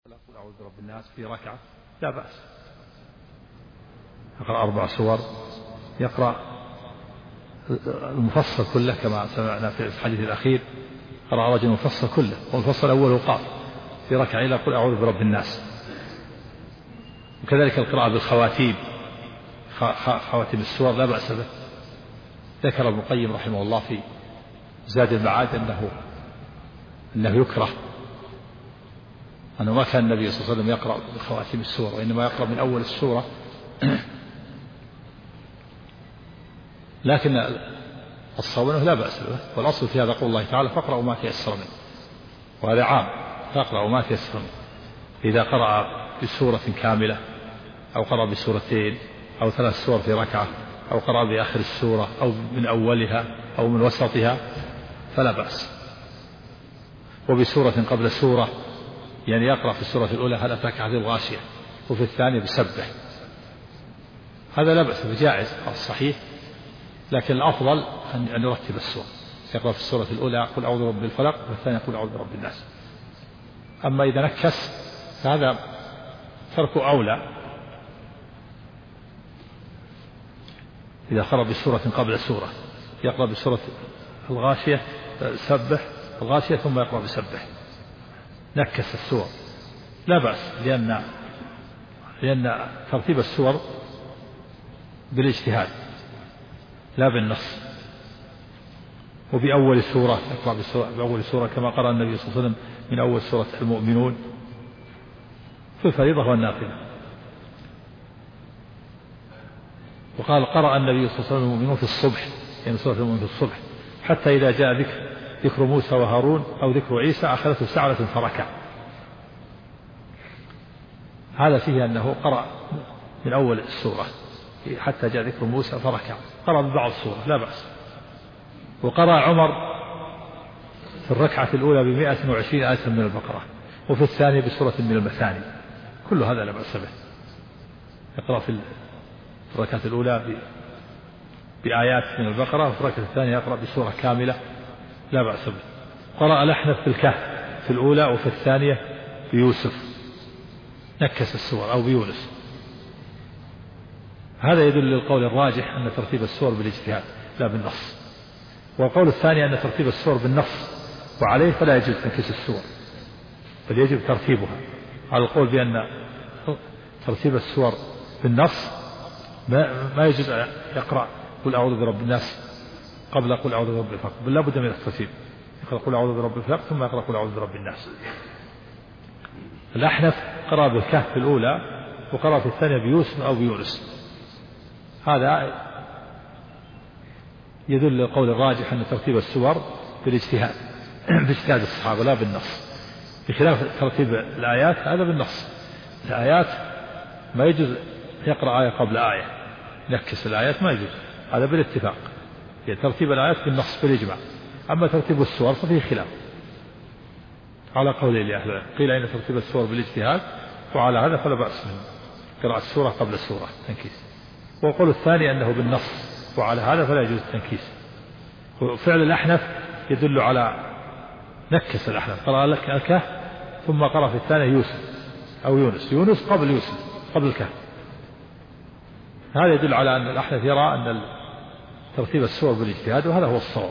قل أعوذ برب الناس في ركعة لا بأس. يقرأ 4 سور، يقرأ المفصل كله كما سمعنا في الحديث الأخير، قرأ رجل المفصل كله، والمفصل أوله قاف في ركعة إلى قل أعوذ برب الناس. وكذلك القراءة بالخواتيم، خواتيم السور لا بأس به. ذكر ابن القيم رحمه الله في زاد المعاد أنه يكره، أنه ما كان النبي صلى الله عليه وسلم يقرأ بخواتيم السور، وإنما يقرأ من أول السورة. لكن الصواب أنه لا بأس به، والأصل في هذا قول الله تعالى فاقرأوا ما تيسر منه، وهذا عام، فاقرأوا ما تيسر منه. إذا قرأ بسورة كاملة أو قرأ بسورتين أو 3 سور في ركعة أو قرأ بآخر السورة أو من أولها أو من وسطها فلا بأس. وبسورة قبل سورة، يعني يقرأ في السورة الأولى هل أتاك حديث الغاشية، وفي الثانية بسبح، هذا لا بأس بجائز الصحيح. لكن الأفضل أن يرتب السور، يقرأ في السورة الأولى قل أعوذ برب الفلق، والثانية قل أعوذ برب الناس. أما إذا نكس فهذا تركه أولى. إذا قرأ بسورة قبل سورة يقرأ بسورة الغاشية سبح الغاشية ثم يقرأ بسبح، نكس السور لا بأس، لأن ترتيب السور بالاجتهاد لا بالنص. وبأول سورة يقرأ بأول سورة كما قرأ النبي صلى الله عليه وسلم من أول سورة المؤمنون في الفريضة والنافلة. وقال قرأ النبي صلى الله عليه وسلم المؤمنون في الصبح، يعني سورة المؤمنون في الصبح، حتى إذا جاء ذكر موسى وهارون أو ذكر عيسى أخذته سعلة فركع. هذا فيه أنه قرأ من أول السورة حتى جاء ذكر موسى فركع، قرأ ببعض السورة لا بأس. وقرأ عمر في الركعة الأولى ب120 آية من البقرة، وفي الثانية بسورة من المثاني، كل هذا لا بأس به. يقرأ في الركعة الأولى بآيات من البقرة، وفي الركعة الثانية يقرأ بسورة كاملة لا بأس به. قرأ الأحنف في الكهف في الأولى، وفي الثانية بيوسف، نكس السور أو بيونس. هذا يدل للقول الراجح أن ترتيب السور بالاجتهاد لا بالنص. والقول الثاني أن ترتيب السور بالنص، وعليه فلا يجوز تنكيس السور، بل يجب ترتيبها. على القول بأن ترتيب السور بالنص ما يجوز يقرأ قل أعوذ برب الناس قبل قل أعوذ برب الفلق، بل لا بد من الترتيب، يقرأ قل أعوذ برب الفلق ثم يقرأ قل أعوذ برب الناس. الأحنف قرأ بالكهف في الأولى، وقرأ في الثانية بيوسف أو بيونس. هذا يدل للقول الراجح أن ترتيب السور بالاجتهاد باجتهاد الصحابة لا بالنص، بخلاف ترتيب الآيات هذا بالنص. الآيات ما يجوز يقرأ آية قبل آية، ينكس الآيات ما يجوز، هذا بالاتفاق. يعني ترتيب الآيات بالنص بالإجماع. أما ترتيب السور ففيه خلاف على قولي لأهل العلم، قيل إن ترتيب السور بالاجتهاد، وعلى هذا فلا بأس من قراءة السورة قبل السورة تنكيس. والقول الثاني أنه بالنص، وعلى هذا فلا يجوز التنكيس. وفعل الأحنف يدل على نكس الأحنف، قرأ لك الكهف ثم قرأ في الثانية يوسف أو يونس قبل يوسف قبل الكهف. هذا يدل على أن الأحنف يرى أن ترتيب السور بالاجتهاد، وهذا هو الصواب.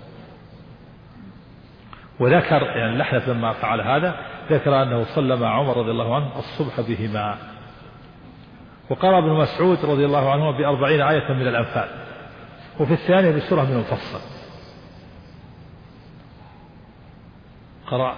وذكر يعني الأحنف لما فعل هذا ذكر أنه صلى مع عمر رضي الله عنه الصبح بهما. وقرأ ابن مسعود رضي الله عنه ب40 آية من الأنفال، وفي الثانية بسورة من المفصل، قرأ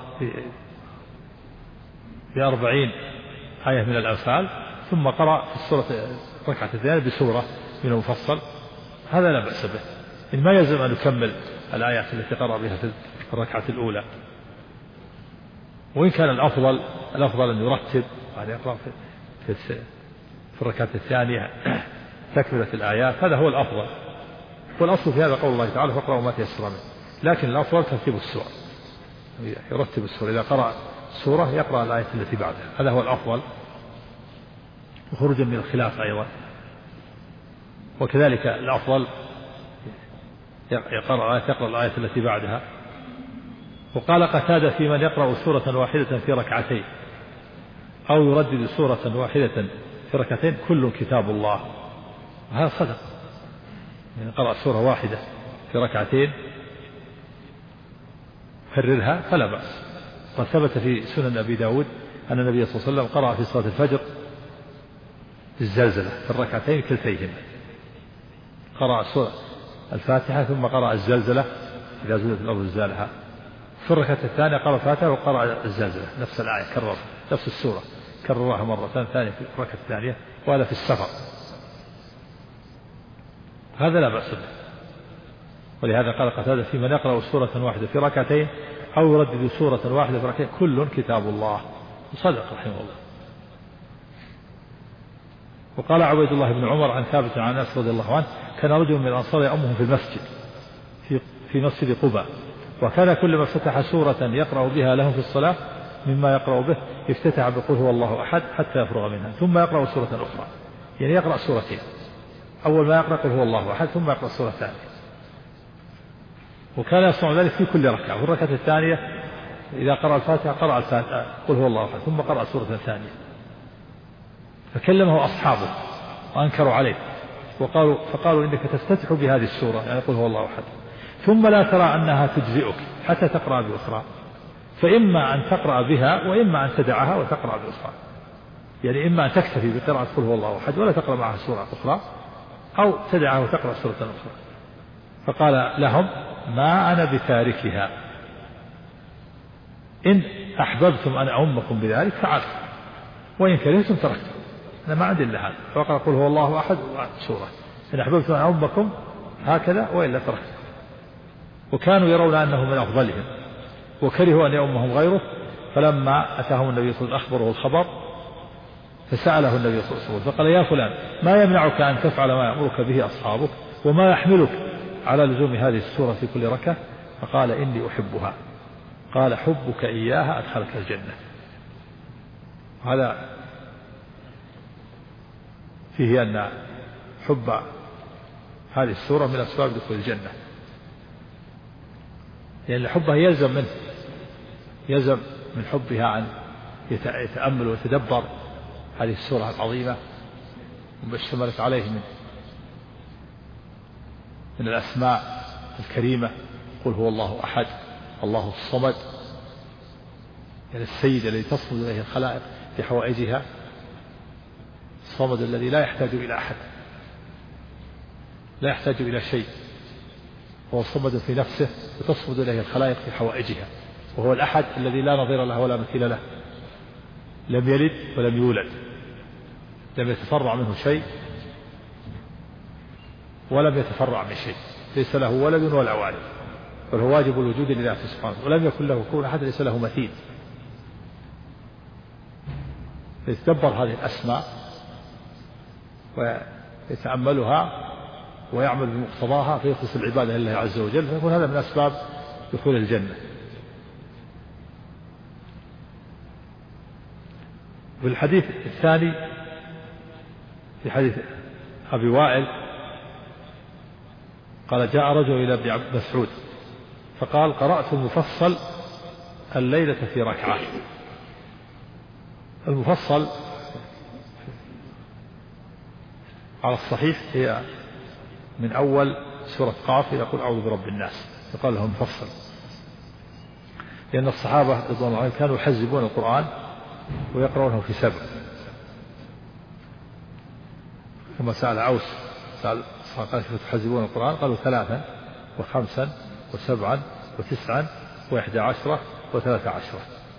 ب40 آية من الأنفال ثم قرأ في السورة الركعة الثانية بسورة من المفصل، هذا لا بأس به. إن ما يلزم أن يكمل الآيات التي قرأ بها في الركعة الأولى. وإن كان الأفضل أن يرتب، يعني يقرأ في الركعة الثانية تكملة الآيات، هذا هو الأفضل. والأصل في هذا قول الله تعالى فاقرأوا ما تيسر منه، لكن الأفضل ترتيب السور، يرتب السور، إذا قرأ سورة يقرأ الآية التي بعدها، هذا هو الأفضل، وخروجا من الخلاف أيضا. وكذلك الأفضل يقرأ الآية التي بعدها. وقال قتادة في من يقرأ سورة واحدة في ركعتين، أو يردد سورة واحدة في ركعتين كل كتاب الله، وهذا صدق. يعني قرأ سورة واحدة في ركعتين كررها فلا بأس. قد ثبت في سنن أبي داود أن النبي صلى الله عليه وسلم قرأ في صلاة الفجر الزلزلة في الركعتين كلتيهما، قرأ سورة الفاتحة ثم قرأ الزلزلة إذا زلزلت الأرض زلزالها. في الركعة الثانية قرأ الفاتحة وقرأ الزلزلة نفس الآية، كرر نفس السورة كررها مرة ثانية في الركعة الثانية، وهذا في السفر، هذا لا بأس به. ولهذا قال قتادة في من يقرأ سورة واحدة في ركعتين أو يردد سورة واحدة في ركعتين كل كتاب الله، وصدق رحمه الله. وقال عبيد الله بن عمر عن ثابت عن أنس رضي الله عنه كان رجل من الأنصار يأمهم في المسجد في مسجد قباء، وكان كلما افتتح سورة يقرأ بها لهم في الصلاة مما يقرأ به افتتح بقول هو الله أحد حتى يفرغ منها ثم يقرأ سورة أخرى، يعني يقرأ سورتين، أول ما يقرأ قل هو الله أحد ثم يقرأ سورة ثانية. وكان يصنع ذلك في كل ركعة، في الركعة الثانية إذا قرأ الفاتحة قرأ الفاتحة قل هو الله أحد ثم قرأ سورة ثانية. فكلمه أصحابه وأنكروا عليه فقالوا إنك تفتتح بهذه السورة يعني قل هو الله أحد ثم لا ترى أنها تجزئك حتى تقرأ بأخرى، فإما أن تقرأ بها وإما أن تدعها وتقرأ بأخرى، يعني إما أن تكتفي بقراءة قل هو الله أحد ولا تقرأ معها سورة أخرى أو تدعها وتقرأ سورة أخرى. فقال لهم ما أنا بتاركها، إن أحببتم أن أعمكم بذلك فعلت وإن كرهتم تركتم، أنا ما عندي إلا هذا، فقال قل هو الله أحد سورة، إن أحببتم أن أعمكم هكذا وإلا تركتم. وكانوا يرون أنه من أفضلهم وكرهوا أن يؤمهم غيره، فلما أتاهم النبي صلى الله عليه وسلم أخبره الخبر فسأله النبي صلى الله عليه وسلم فقال يا فلان ما يمنعك أن تفعل ما يأمرك به أصحابك وما يحملك على لزوم هذه السورة في كل ركعة؟ فقال إني أحبها. قال حبك إياها أدخلك الجنة. هذا فيه أن حب هذه السورة من أسباب دخول الجنة، لأن حبها يلزم من حبها أن يتأمل ويتدبر هذه السورة العظيمة وما اشتملت عليه من الأسماء الكريمة، قل هو الله أحد الله الصمد، يعني السيد الذي تصمد إليه الخلائق في حوائجها، الصمد الذي لا يحتاج إلى أحد لا يحتاج إلى شيء، هو صمد في نفسه وتصمد إليه الخلائق في حوائجها، وهو الأحد الذي لا نظير له ولا مثيل له، لم يلد ولم يولد، لم يتفرع منه شيء ولم يتفرع من شيء، ليس له ولد ولا والد، بل هو واجب الوجود لله سبحانه، ولم يكن له كفوا أحد، ليس له مثيل. يتدبر هذه الأسماء ويتأملها ويعمل بمقتضاها فيخلص العبادة لله عز وجل، فيكون هذا من أسباب دخول الجنة. في الحديث الثاني في حديث أبي وائل قال جاء رجل إلى ابن مسعود فقال قرأت المفصل الليلة في ركعة. المفصل على الصحيح هي من أول سورة قاف إلى قل أعوذ برب الناس، يقال له مفصل، لأن الصحابة رضوان الله عنهم كانوا يحزبون القرآن ويقرؤونه في 7، ثم سأل عوس سأل قال كيف تحزبون القرآن؟ قالوا 3 و5 و7 و9 و11 و13.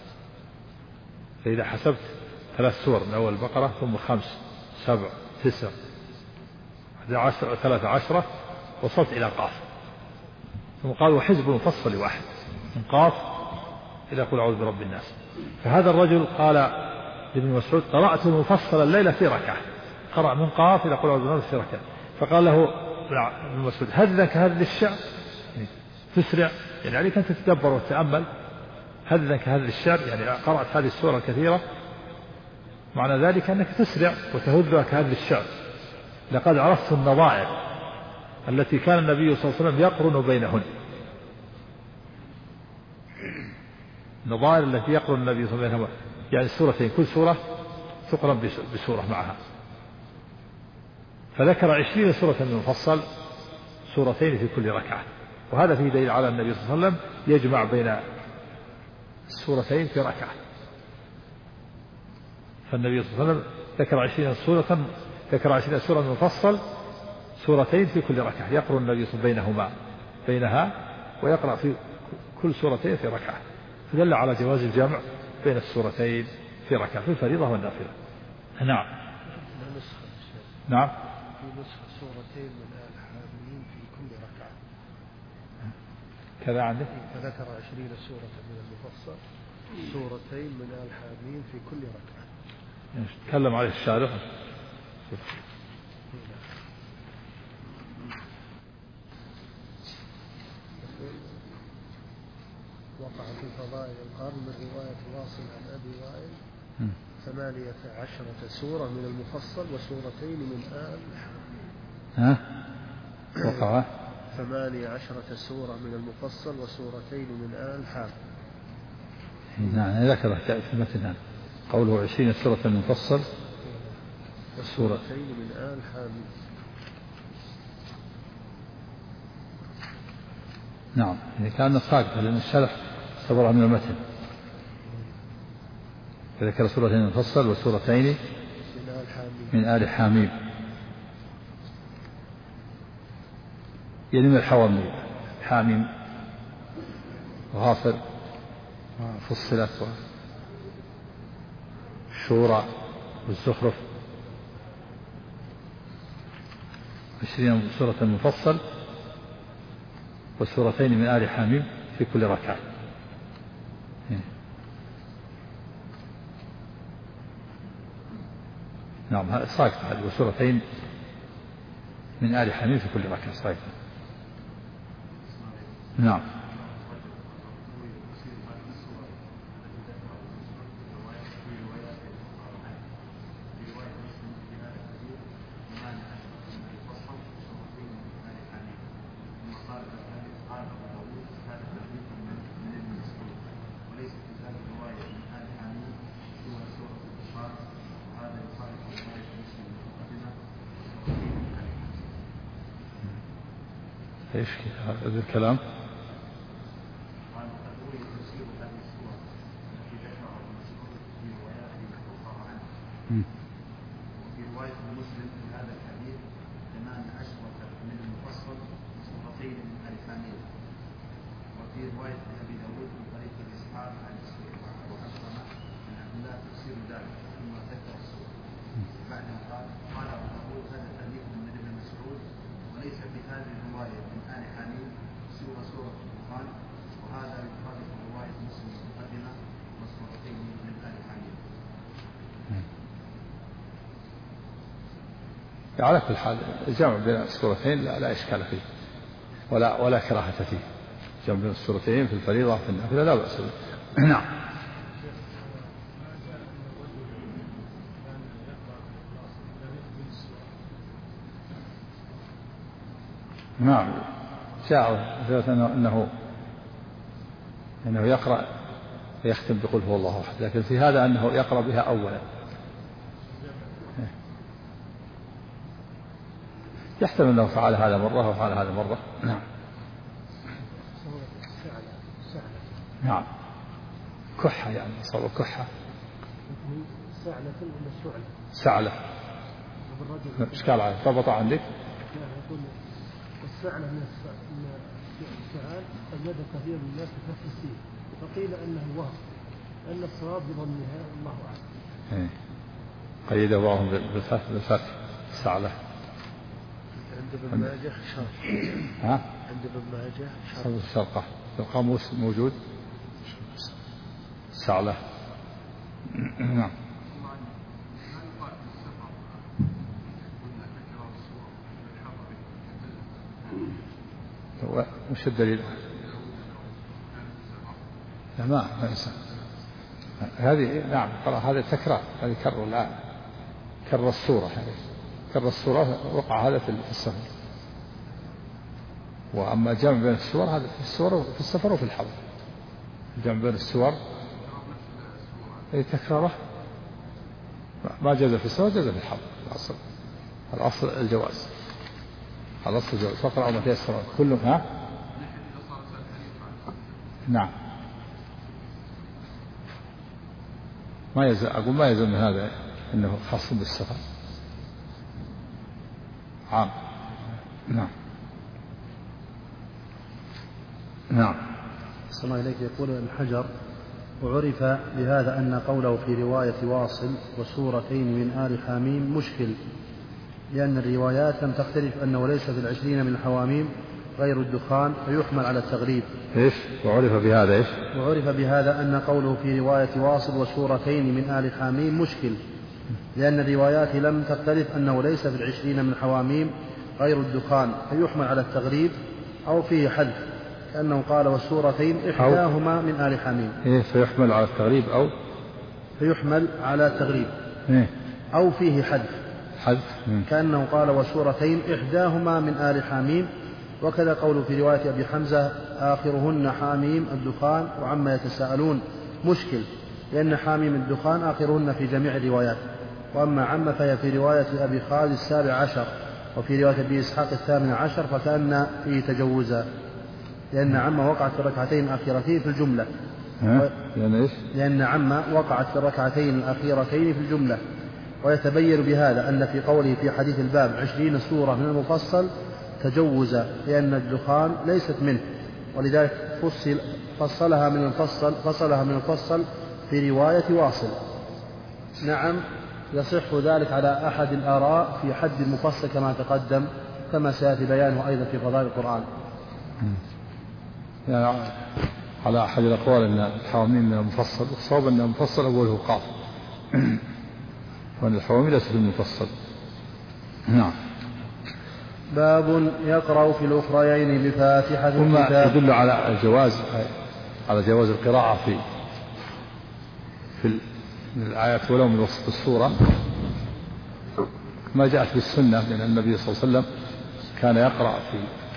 فإذا حسبت 3 سور من أول البقرة ثم 5 7 9 11 و13 وصلت إلى قاف، ثم قالوا حزب مفصل واحد من قاف إلى قل أعوذ برب الناس. فهذا الرجل قال لابن مسعود قرأت المفصل الليلة في ركعة، قرأ من قاف إلى قل أعوذ برب الناس في ركعة. فقال له ابن مسعود هذذك هذا الشعر تسرع، يعني عليك أن تتدبر وتتأمل، هذذك هذا الشعر يعني قرأت هذه السورة الكثيرة، معنى ذلك أنك تسرع وتهذك هذا الشعر. لقد عرفت النظائر التي كان النبي صلى الله عليه وسلم يقرن بينهن، النظائر التي يقرن النبي صلى الله عليه وسلم يعني سورتين كل سورة تقرن بسورة معها، فذكر 20 سورة من المفصل، سورتين في كل ركعة، وهذا فيه دليل على النبي صلى الله عليه وسلم يجمع بين السورتين في ركعة. فالنبي صلى الله عليه وسلم ذكر 20 سورة من المفصل، سورتين في كل ركعة، يقرأ النبي صلى الله عليه وسلم بينها ويقرأ في كل سورتين في ركعة، فدل على جواز الجمع بين السورتين في ركعة في الفريضة والنافلة. نعم. نعم. في نسخة سورتين من آل حاميم في كل ركعة كذا عندك. فذكر 20 سورة من المفصل، سورتين من آل حاميم في كل ركعة. تكلم عليه الشارح. وقع في فضائل القرن من رواية واصل عن أبي وائل 18 سورة من المفصل وسورتين من آل ها؟ وقع 18 سورة من المفصل وسورتين من آل حاميم. نعم ذكر في المتن قوله 20 سورة من المفصل وسورتين من آل حاميم. نعم يعني كان ساقطة لأن الشرح صبرها من المتن، فذكر سورتين من المفصل وسورتين من آل حاميم، يعني من الحواميم، حاميم وغافر وفصلت والشورى والزخرف، 20 سورة المفصل وسورتين من آل حاميم في كل ركعة. نعم ساقطة هذه، وسورتين من آل حاميم في كل ركعة ساقطة. نعم. ايش هذا الكلام؟ وفي رواية مسلم في هذا الحديث 18 من المفصل سورتين من آل حاميم. وفي رواية أبي داود من طريق الإسحاق عن وأسلم من عبد الله تفسير ذلك ثم ذكر السورة بعدها قال أبو داود هذا حديث من ابن مسعود وليس في هذه الرواية من آل حاميم سوى سورة القرآن، وهذا يخالف رواية مسلم المقدمة والسورتين من آل حاميم. على كل حال الجمع بين السورتين لا إشكال فيه ولا كراهة فيه، جمع بين السورتين في الفريضة في النافلة لا بأس به. نعم. نعم جاء أنه يقرأ ويختم بقول هو الله أحد، لكن في هذا أنه يقرأ بها أولا، يحتمل أنه فعل هذا مرة وفعل هذا مرة. نعم. نعم كحة يعني صار كحة سعلة إيش قال عليه ضبط عندك؟ السعلة من السعال قيد كثير من الناس بفتح السين، فقيل أنه وهم، أن الصواب بضمها الله أعلم. قيده بعضهم بالفتح سعلة. عند ابن ماجه شرق. ها؟ عند ابن ماجه شرقة في القاموس موجود سعلة. نعم. وش الدليل؟ لا ما ينسى هذه. نعم هذا تكرار، هذه كرر الآن كرر السورة، هذه كرر السورة وقع هذا في السفر، وأما الجمع بين السور هذا في السور في السفر وفي الحضر. الجمع بين السور أي تكراره ما جاز في السفر جاز في الحضر. الأصل الجواز، الأصل الجواز. فقرأ ما تيسر كلهم. ها؟ نعم. ما يلزم، أقول ما يلزم من هذا أنه خاص بالسفر، عام. نعم. نعم. صلى الله عليك. يقول ابن حجر: وعرف بهذا أن قوله في رواية واصل وسورتين من آل حاميم مشكل، لأن الروايات لم تختلف أنه ليس في 20 من الحواميم غير الدخان، فيحمل على التغليب. إيش؟ وعرف بهذا إيش؟ وعرف بهذا أن قوله في رواية واصل وسورتين من آل حاميم مشكل، لأن الروايات لم تختلف أنه ليس في 20 من الحواميم غير الدخان، فيحمل على التغليب أو فيه حذف، كأنه قال والسورتين إحداهما من آل حميم. إيه فيحمل على التغليب أو فيحمل على التغليب. إيه؟ أو فيه حذف. كأنه قال والسورتين إحداهما من آل حميم. وكذا قول في رواية أبي حمزة آخرهن حاميم الدخان وعما يتساءلون مشكل، لأن حاميم الدخان آخرهن في جميع الروايات، وأما عما فهي في رواية أبي خالد 17 وفي رواية أبي إسحاق 18، فكأن فيه تجوزا، لأن عما وقعت في الركعتين الأخيرتين في الجملة. لأن عما وقعت في الركعتين الأخيرتين في الجملة. ويتبين بهذا أن في قوله في حديث الباب 20 سورة من المفصل تجوزا، لأن الدخان ليست منه، ولذلك فصلها من المفصل في رواية واصل. نعم، يصح ذلك على أحد الآراء في حد المفصل كما تقدم، كما سيأتي بيانه أيضا في فضائل القرآن. يعني على أحد الأقوال أن الحواميم من المفصل، والصواب أن المفصل أوله قاف، وأن الحواميم ليست المفصل. نعم. باب يقرأ في الأخريين بفاتحة الكتاب. يدل على جواز القراءة في الآيات ولو من وسط السورة، ما جاءت بالسنة من النبي صلى الله عليه وسلم كان يقرأ في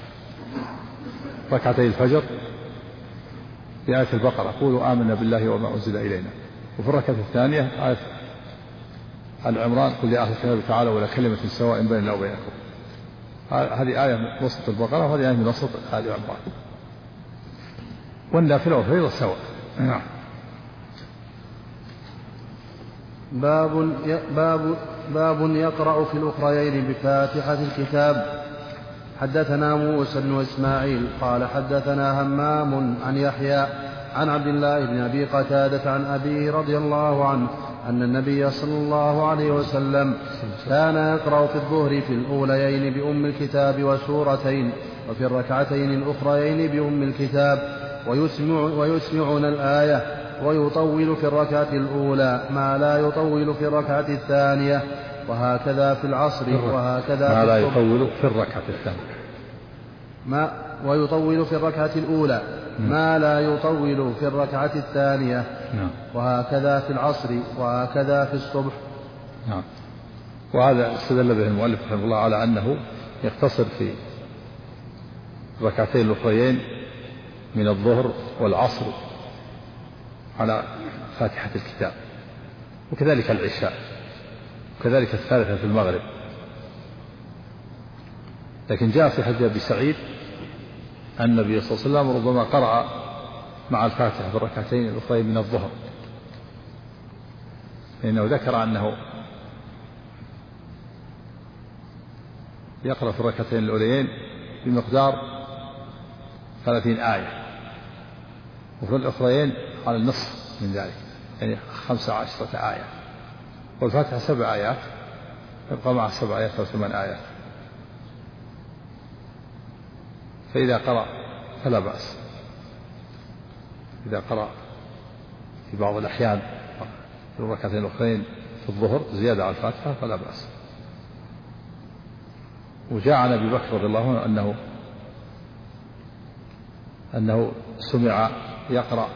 ركعتي الفجر بآية البقرة قولوا آمنا بالله وما أنزل إلينا، وفي الركعة الثانية آية العمران قل يا أهل الكتاب تعالوا ولا كلمة سواء بيننا وبينكم. هذه آية من وسط البقرة وهذه آية من وسط آل عمران، والنافلة والفريضة سواء. نعم. باب يقرأ في الأخريين بفاتحة الكتاب. حدثنا موسى بن إسماعيل قال حدثنا همام عن يحيى عن عبد الله بن أبي قتادة عن أبيه رضي الله عنه أن النبي صلى الله عليه وسلم كان يقرأ في الظهر في الأوليين بأم الكتاب وسورتين، وفي الركعتين الأخريين بأم الكتاب، ويسمعنا الآية، ويطول في الركعة الأولى ما لا يطول في الركعة الثانية، وهكذا في العصر، وهكذا ما في لا يطول في الركعة الثانية، ويطول في الركعة الأولى ما لا يطول في الركعة الثانية، وهكذا في العصر، وهكذا في الصبح. نعم. وهذا استدل به المؤلف رحمه الله على أنه يقتصر في الركعتين الأخريين من الظهر والعصر على فاتحة الكتاب، وكذلك العشاء، وكذلك الثالثة في المغرب. لكن جاء في حديث أبي سعيد أن النبي صلى الله عليه وسلم ربما قرأ مع الفاتحة في الركعتين الأخرين من الظهر، لأنه ذكر أنه يقرأ في الركعتين الأوليين بمقدار 30 آية، وفي الأخرين على النصف من ذلك، يعني 15 آية، والفاتحة 7 آيات، يبقى مع 7 آيات أو 8 آيات. فإذا قرأ فلا بأس، إذا قرأ في بعض الأحيان في الركعتين الأخرين في الظهر زيادة على الفاتحة فلا بأس. وجاء عن أبي بكر رضي الله عنه أنه سمع يقرأ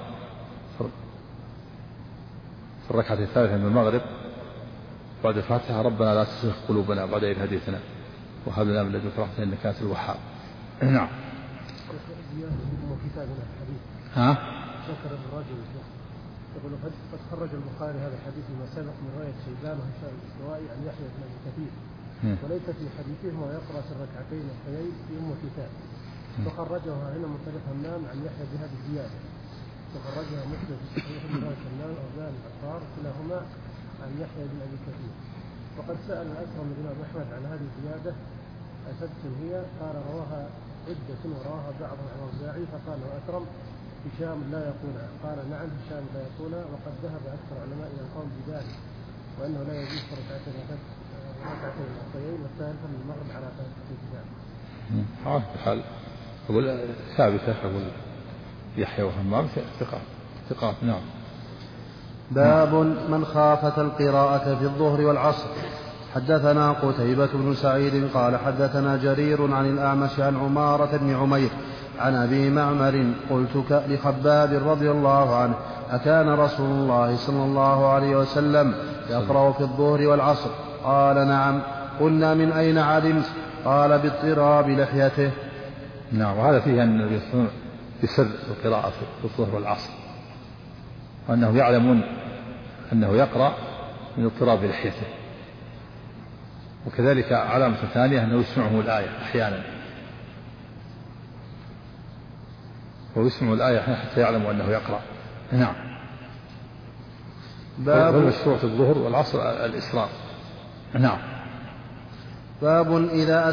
في الركعة الثالثة من المغرب بعد الفاتحة ربنا لا تزغ قلوبنا بعد إذ هديتنا وهب لنا من لدنك رحمة إنك أنت الوهاب. نعم. ها؟ شكر الرجل يقول قد خرج البخاري هذا الحديث فيما سبق من رواية شيبان وهشام الاستوائي عن يحيى بن أبي كثير، وليس في حديثهما يقرأ في الركعتين الأخرين في أم الكتاب، فخرجها هنا من طريق همام عن يحيى بهذه الزيادة، وخرجها مسلم في صحيح من رواية همام وابان العطار كلاهما عن يحيى بن أبي كثير. وقد سأل الأكرم بن أبي أحمد عن هذه الزيادة أسدت هي؟ قال رواها عدة ورواها بعضهم عن الأوزاعي، فقال له أكرم هشام لا يقولها، قال نعم هشام لا يقولها، وقد ذهب أكثر علماء إلى القول بذلك، وأنه لا يجوز في ركعتين الأخرين والثالثة من المغرب على ثلاثة أجزاء. حال أقول ثابتة، أقول يحيى وهمام ثقات. نعم. باب من خافة القراءة في الظهر والعصر. حدثنا قتيبة بن سعيد قال حدثنا جرير عن الأعمش عن عمارة بن عمير عن أبي معمر قلت لخباب رضي الله عنه أكان رسول الله صلى الله عليه وسلم يقرأ في الظهر والعصر؟ قال نعم. قلنا من أين علمت؟ قال باضطراب لحيته. نعم. وهذا فيه أن النبي صلى الله عليه وسلم بسر القراءة في الظهر والعصر، وأنهم يعلمون أنه يقرأ من اضطراب لحيته. وكذلك علامة ثانية أنه يسمعه الآية أحيانا، ويسمع الآية حتى يعلموا أنه يقرأ. نعم. باب مشروع في الظهر والعصر الإسراء. نعم. باب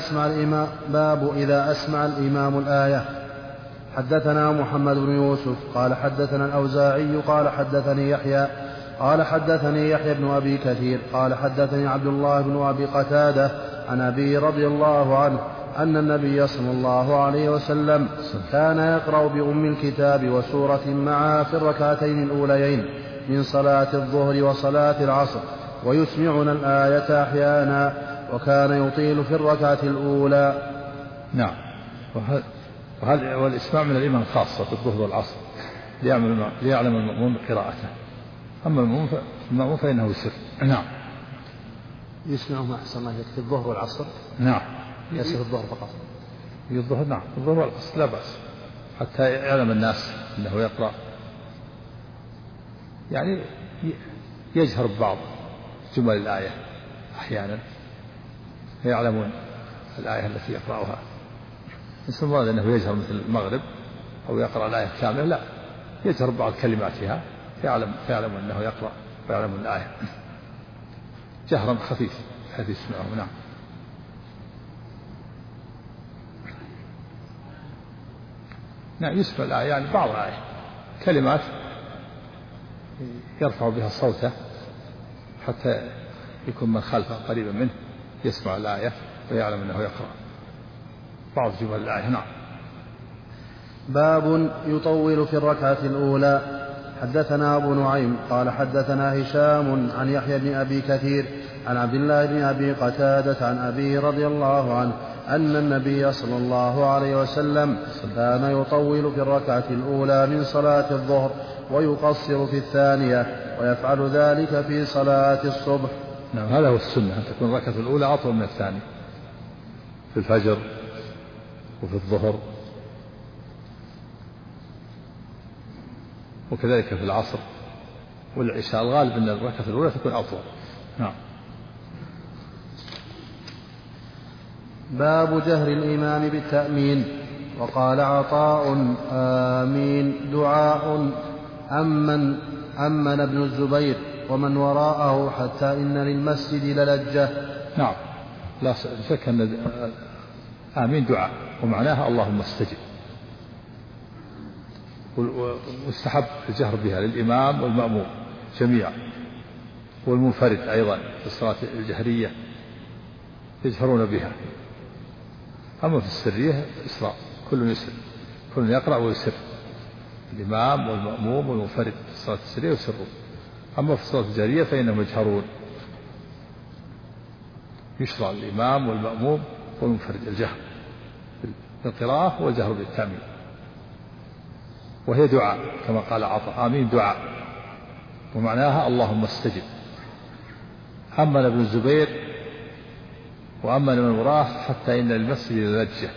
إذا أسمع الإمام الآية. حدثنا محمد بن يوسف قال حدثنا الأوزاعي قال حدثني يحيى بن أبي كثير قال حدثني عبد الله بن أبي قتادة عن أبي رضي الله عنه أن النبي صلى الله عليه وسلم كان يقرأ بأم الكتاب وسورة معها في الركعتين الأوليين من صلاة الظهر وصلاة العصر، ويسمعنا الآية أحيانا، وكان يطيل في الركعة الأولى. نعم. والإسماع من الإمام خاصة في الظهر والعصر ليعلم المأمون قراءته، أما المأمون فإنه يسر. نعم. يسمع ما أحسن الله في الظهر والعصر. نعم. ليس في الظهر فقط. في الظهر. نعم. في الظهر والعصر لا بأس، حتى يعلم الناس أنه يقرأ، يعني يجهر ببعض جمل الآية أحيانا فيعلمون الآية التي يقرأها. مثل المراد أنه يجهر مثل المغرب أو يقرأ الآية كاملة، لا، يجهر بعض كلماتها فيعلم أنه يقرأ ويعلم الآية جهرا خفيف بحيث يسمعه. نعم. نعم. يسمع الآية، يعني بعض الآية كلمات يرفع بها صوته حتى يكون من خلفه قريبا منه يسمع الآية ويعلم أنه يقرأ بعض جمل الآية. نعم. باب يطول في الركعة الأولى. حدثنا أبو نعيم قال حدثنا هشام عن يحيى بن أبي كثير عن عبد الله بن أبي قتادة عن أبيه رضي الله عنه أن النبي صلى الله عليه وسلم كان يطول في الركعة الأولى من صلاة الظهر ويقصر في الثانية، ويفعل ذلك في صلاة الصبح. نعم. هذا هو السنة، أن تكون الركعة الأولى أطول من الثانية في الفجر وفي الظهر، وكذلك في العصر والعشاء. الغالب أن الركعة الأولى تكون أطول. نعم. باب جهر الإمام بالتأمين. وقال عطاء آمين دعاء أمن ابن الزبير ومن وراءه حتى إن للمسجد للجة. نعم. لا شك أن آمين دعاء ومعناها اللهم استجب، واستحب الجهر بها للإمام والمأموم جميعا، والمنفرد أيضا في الصلاة الجهرية يجهرون بها. أما في السرية إسراء، كل يسر، كل يقرأ ويسر، الإمام والمأموم والمنفرد في الصلاة السرية يسرون. أما في الصلاة الجهرية فإنهم يجهرون، يشرع الإمام والمأموم والمنفرد الجهر بالقراءة والجهر بالتأمين، وهي دعاء كما قال عطاء آمين دعاء ومعناها اللهم استجب. أمن ابن الزبير وأمن من وراه حتى إن المسجد للجة،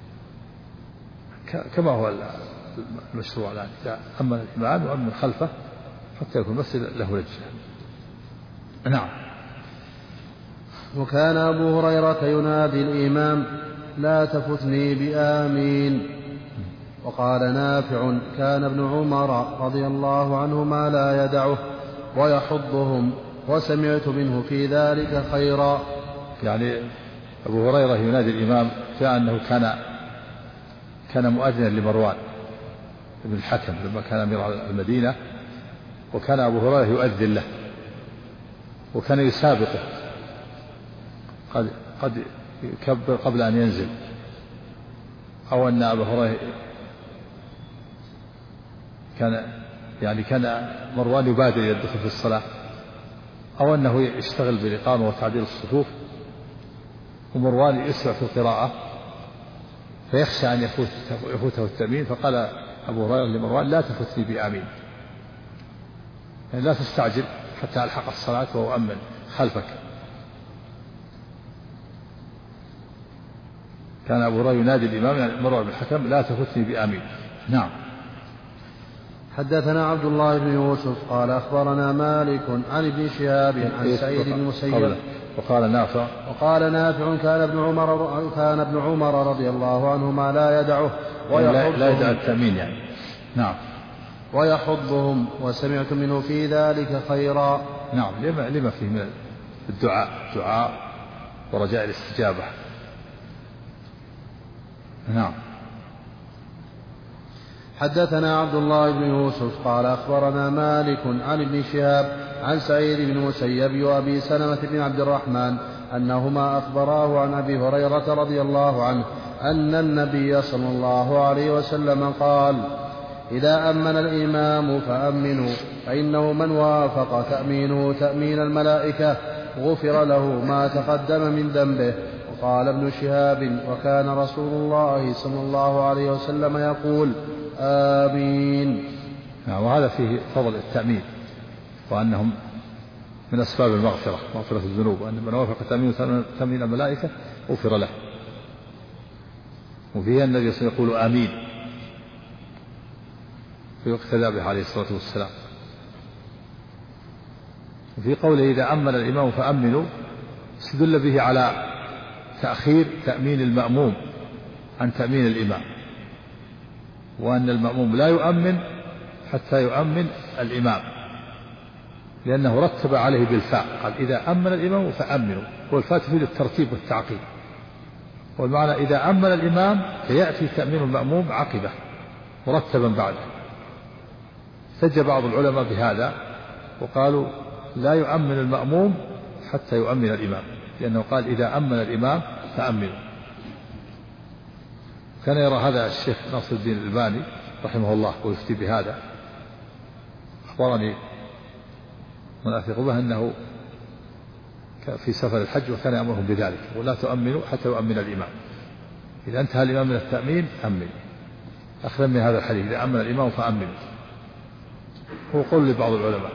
كما هو المشروع الآن، أمن الإمام وأمن خلفه حتى يكون المسجد له لجة. نعم. وكان أبو هريرة ينادي الإمام: لا تفتني بآمين. وقال نافع: كان ابن عمر رضي الله عنهما لا يدعه ويحضهم، وسمعت منه في ذلك خيرا. يعني أبو هريرة ينادي الإمام كأنه كان مؤذنا لمروان بن الحكم لما كان أمير المدينة، وكان أبو هريرة يؤذن له وكان يسابقه، قد يكبر قبل أن ينزل، أو أن أبو هريرة كان مروان يبادر يدخل في الصلاة، أو أنه يشتغل بالإقامة وتعديل الصفوف ومروان يسرع في القراءة فيخشى أن يفوته التأمين، فقال أبو هريرة لمروان: لا تفتني بآمين، يعني لا تستعجل حتى ألحق الصلاة وأؤمن خلفك. كان أبو هريرة ينادي الإمام يعني مروان بن الحكم: لا تفتني بآمين. نعم. حدثنا عبد الله بن يوسف قال أخبرنا مالك عن ابن شهاب عن سعيد بن المسيب. وقال نافع كان ابن عمر رضي الله عنهما لا يدعه لا يدع التأمين يعني. نعم. ويحضهم، وسمعت منه في ذلك خيرا. نعم. لما فيه من الدعاء ورجاء الاستجابة. نعم. حدثنا عبد الله بن يوسف قال أخبرنا مالك عن ابن شهاب عن سعيد بن المسيب وأبي سلمة بن عبد الرحمن أنهما أخبراه عن أبي هريرة رضي الله عنه أن النبي صلى الله عليه وسلم قال: إذا أمن الإمام فأمنوا، فإنه من وافق تأمينه تأمين الملائكة غفر له ما تقدم من ذنبه. وقال ابن شهاب: وكان رسول الله صلى الله عليه وسلم يقول: آمين. وهذا فيه فضل التأمين، وأنهم من أسباب المغفرة، مغفرة الذنوب، وأن من وافق تأمين الملائكة غفر له. وفيه النبي صلى الله عليه وسلم يقول: آمين، فيقتدى به عليه الصلاة والسلام. وفي قوله: إذا أمن الإمام فأمنوا، استدل به على تأخير تأمين المأموم عن تأمين الإمام، وأن المأموم لا يؤمن حتى يؤمن الإمام، لأنه رتب عليه بالفاء، قال: إذا أمن الإمام فأمنوا، والفاء تفيد الترتيب والتعقيب، والمعنى إذا أمن الإمام فيأتي تأمين المأموم عقبه مرتبا بعده. احتج بعض العلماء بهذا وقالوا: لا يؤمن المأموم حتى يؤمن الإمام، لأنه قال: إذا أمن الإمام فأمنوا. كان يرى هذا الشيخ ناصر الدين الألباني رحمه الله ويفتي بهذا. أخبرني من أثق به أنه في سفر الحج وكان يأمرهم بذلك: ولا تؤمنوا حتى يؤمن الإمام، إذا انتهى الإمام من التأمين أمن. أخذ من هذا الحديث: إذا أمن الإمام فأمنوا، هو قول لبعض العلماء.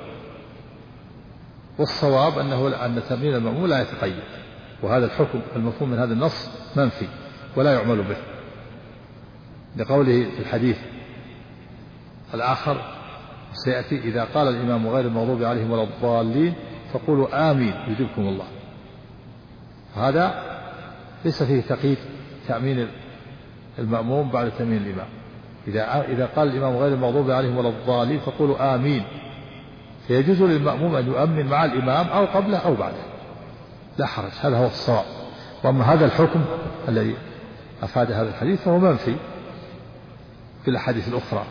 والصواب أن تأمين المأموم لا يتقيد، وهذا الحكم المفهوم من هذا النص منفي ولا يعمل به، لقوله في الحديث الآخر سيأتي: إذا قال الإمام غير المغضوب عليهم ولا الضالين فقولوا آمين يجيبكم الله. هذا ليس فيه تقييد تأمين المأموم بعد تأمين الإمام. إذا قال الإمام غير المغضوب عليهم ولا الضالين فقولوا آمين، فيجوز للمأموم أن يؤمن مع الإمام أو قبله أو بعده، لا حرج، هذا هو الصواب. وأما هذا الحكم الذي أفاد هذا الحديث فهو منفي في الأحاديث الأخرى: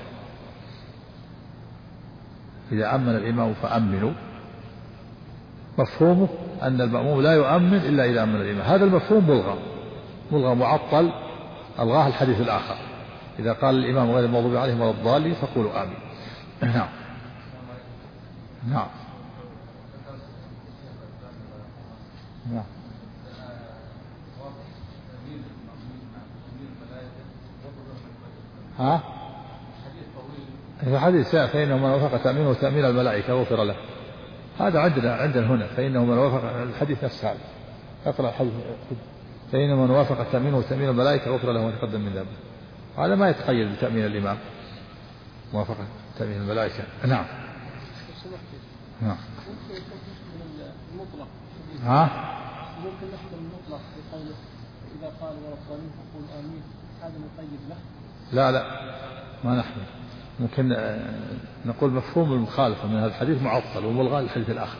إذا أمن الإمام فأمنوا، مفهومه أن المأموم لا يؤمن إلا إذا أمن الإمام. هذا المفهوم ملغى معطل، ألغاه الحديث الآخر: إذا قال الإمام غير المغضوب عليهم ولا الضالين فقولوا آمين. نعم. نعم. نعم. في حديث: فإنه من وافق تأمينه تأمين الملائكة غفر له. هذا عندنا هنا: فإنه من وافق، الحديث نفس هذا، اقرأ الحديث: فإنه من وافق تأمينه تأمين الملائكة غفر له ما تقدم من ذنبه. هذا ما يتقيد بتأمين الإمام، موافقة تأمين الملائكة. نعم. نعم. ممكن يكون من المطلق. ممكن نحكم المطلق بقوله إذا قال ولا الضالين فقول آمين، هذا مقيد له؟ لا ما نحمل. ممكن نقول مفهوم المخالفة من هذا الحديث معطل وملغى الحديث الآخر.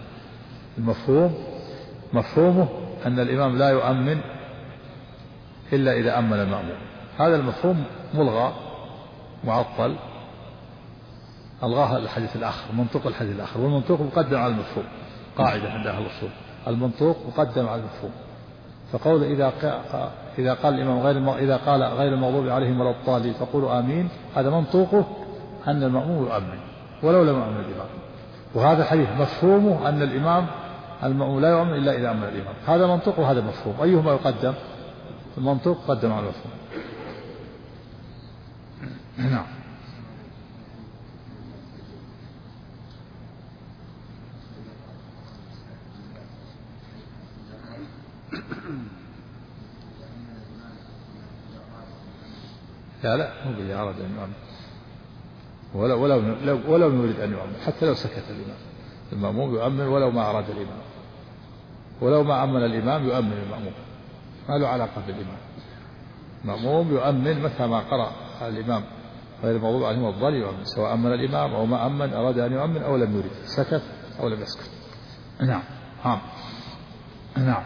مفهومه أن الإمام لا يؤمن إلا إذا أمن المأموم، هذا المفهوم ملغى معطل، ألغاها الحديث الآخر، منطوق الحديث الآخر، والمنطوق مقدم على المفهوم، قاعدة عند أهل الأصول، المنطوق مقدم على المفهوم. فقول إذا قال الإمام إذا قال غير المغضوب عليهم ولا الضالين فقولوا آمين، هذا منطوقه أن المأموم يؤمن ولو لم يؤمن الإمام. وهذا الحديث مفهومه أن المأموم لا يؤمن إلا إذا أمن الإمام، هذا منطوق وهذا مفهوم، أيهما يقدم؟ المنطوق قدم على المفهوم. نعم. لا مو بإذا أراد أن يؤمن، ولو يريد أن يؤمن، حتى لو سكت الإمام المأموم يؤمن ولو ما أراد الإمام، ولو ما أمن الإمام يؤمن المأموم، ما له علاقة بالإمام. المأموم يؤمن متى ما قرأ الإمام غير المغضوب عليهم ولا الضالين يؤمن، سواء أمن الإمام أو ما أمن، أراد أن يؤمن أو لم يريد، سكت أو لم يسكت. نعم.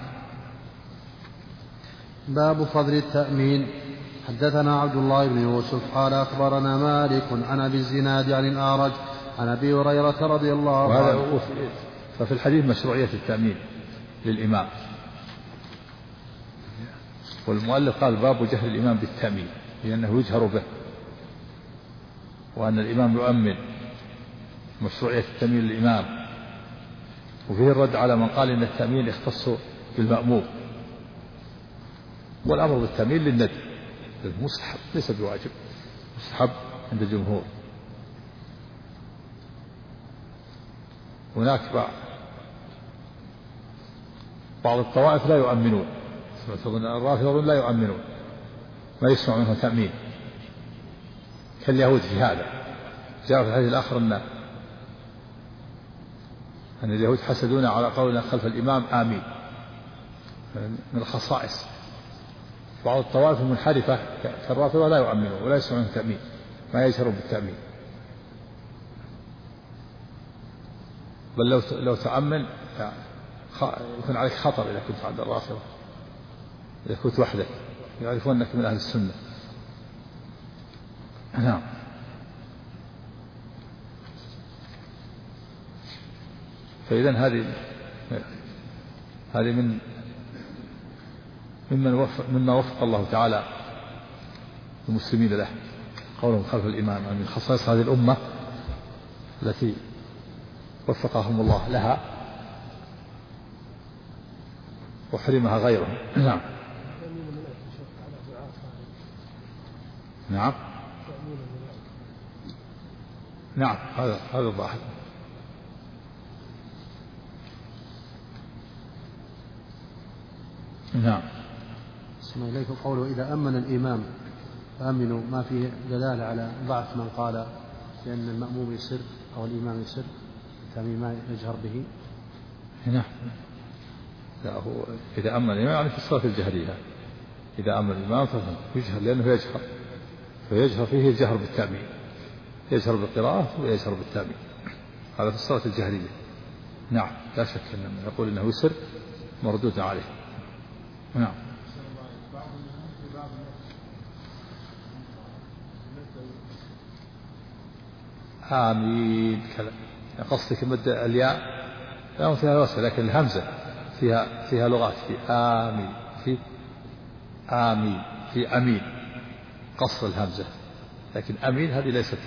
باب فضل التأمين. حدثنا عبد الله بن يوسف قال أخبرنا مالك عن أبي الزناد عن الأعرج عن أبي هريرة رضي الله عنه. ففي الحديث مشروعية التأمين للإمام، والمؤلف قال باب جهل الإمام بالتأمين لأنه يجهر به، وأن الإمام يؤمن، مشروعية التأمين للإمام. وفيه الرد على من قال إن التأمين يختص بالمأموم، والأمر بالتأمين للندب للمستحب ليس بواجب، مستحب عند الجمهور. هناك بعض الطوائف لا يؤمنون، الرافضة لا يؤمنون، ما يسمع منه تأمين، كاليهود في هذا. جاء في الحديث الآخر أن اليهود حسدون على قولنا خلف الإمام آمين، من الخصائص. بعض الطوائف المنحرفة كالرافضة لا يؤمنون ولا يسمعون تأمين، ما يجهرون بالتأمين، بل لو تأمن يكون عليك خطر إذا كنت عند الرافضة، إذا كنت وحدك يعرفون أنك من أهل السنة. نعم. فإذن هذه مما وفق الله تعالى المسلمين له، قولهم خلف الإمام، من خصائص هذه الأمة التي وفقهم الله لها وحرمها غيرهم. نعم. نعم هذا الظاهر. نعم. اسمع إليك قوله إذا أمن الإمام فأمنوا، ما فيه دلالة على ضعف من قال لأن المأموم يسر أو الإمام يسر التأمين ما يجهر به. نعم. لا هو إذا أمن الإمام يعني في الصلاة الجهرية، إذا أمن الإمام فيجهر، لأنه فيجهر فيه الجهر بالتأمين، يجهر بالقراءة ويجهر بالتأمين، هذا في الصلاة الجهرية. نعم لا شك أن من يقول إنه يسر مردود عليه. نعم. آمين كذا، قصدك مد الياء لا فيها وصف، لكن الهمزة فيها لغات، في آمين، في آمين، في أمين، قصر الهمزة، لكن أمين هذه ليست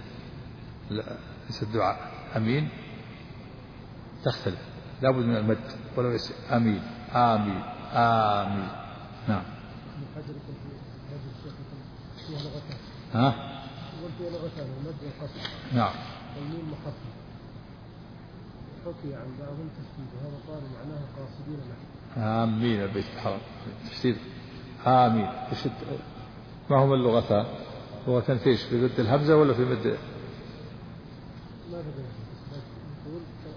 دعاء، أمين تختلف، لابد من المد ولو يصير أمين آمين آمين. نعم. ها؟ فيها لغتان، المد والقصر. نعم. والميم مخفف. حكي عن بعضهم تشديد، وهذا قال معناه قاصدين له. آمين البيت الحرام تشديد آمين تشد. ما هما اللغتان؟ لغتان فيش، في مد الهمزة ولا في مد؟ ما بدأ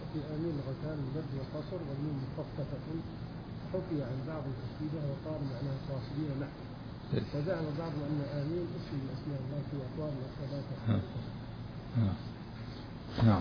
في آمين لغتان المد والقصر والميم مخففة حكي عن بعض تشديدها وقال معناها قاصدين نحو وزعم بعض أن آمين اسم من أسماء الله في أقوال الصلاة. نعم.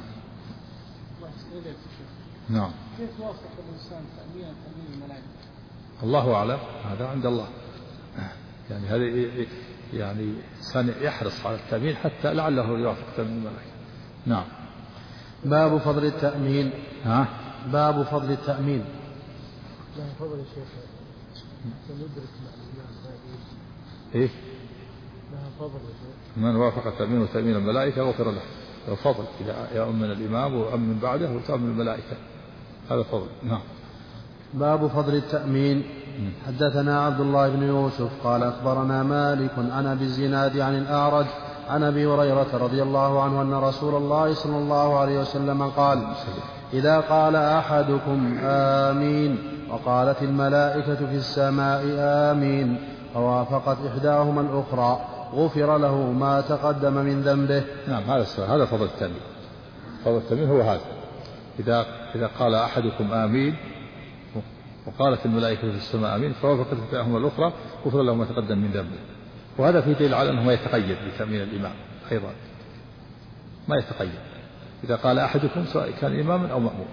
نعم. كيف يوافق الإنسان تأمين الملائكة؟ الله أعلم، هذا عند الله. يعني هذا يعني إنسان يحرص على التأمين حتى لعله يوافق تأمين الملائكة. نعم. باب فضل التأمين. باب فضل التأمين. لا فضل الشيخ سندرك مع الإمام إيه؟ لها فضل الشيخ. من وافق تأمين وتأمين الملائكة غفر له. فضل إذا يؤمن الإمام ويؤمن بعده وتؤمن الملائكة، هذا فضل. نعم. باب فضل التأمين. حدثنا عبد الله بن يوسف قال أخبرنا مالك عن أبي الزناد عن الأعرج عن أبي هريرة رضي الله عنه أن رسول الله صلى الله عليه وسلم قال: إذا قال أحدكم آمين وقالت الملائكة في السماء آمين فوافقت إحداهما الأخرى غفر له ما تقدم من ذنبه. نعم، هذا فضل التأمين. فضل التأمين هو هذا: إذا قال أحدكم آمين وقالت الملائكة في السماء آمين فوافقت إحداهما الأخرى غفر له ما تقدم من ذنبه. وهذا فيه دليل على أنه ما يتقيد بتأمين الإمام أيضا، ما يتقيد إذا قال أحدكم سواء كان إماما أو مأموم،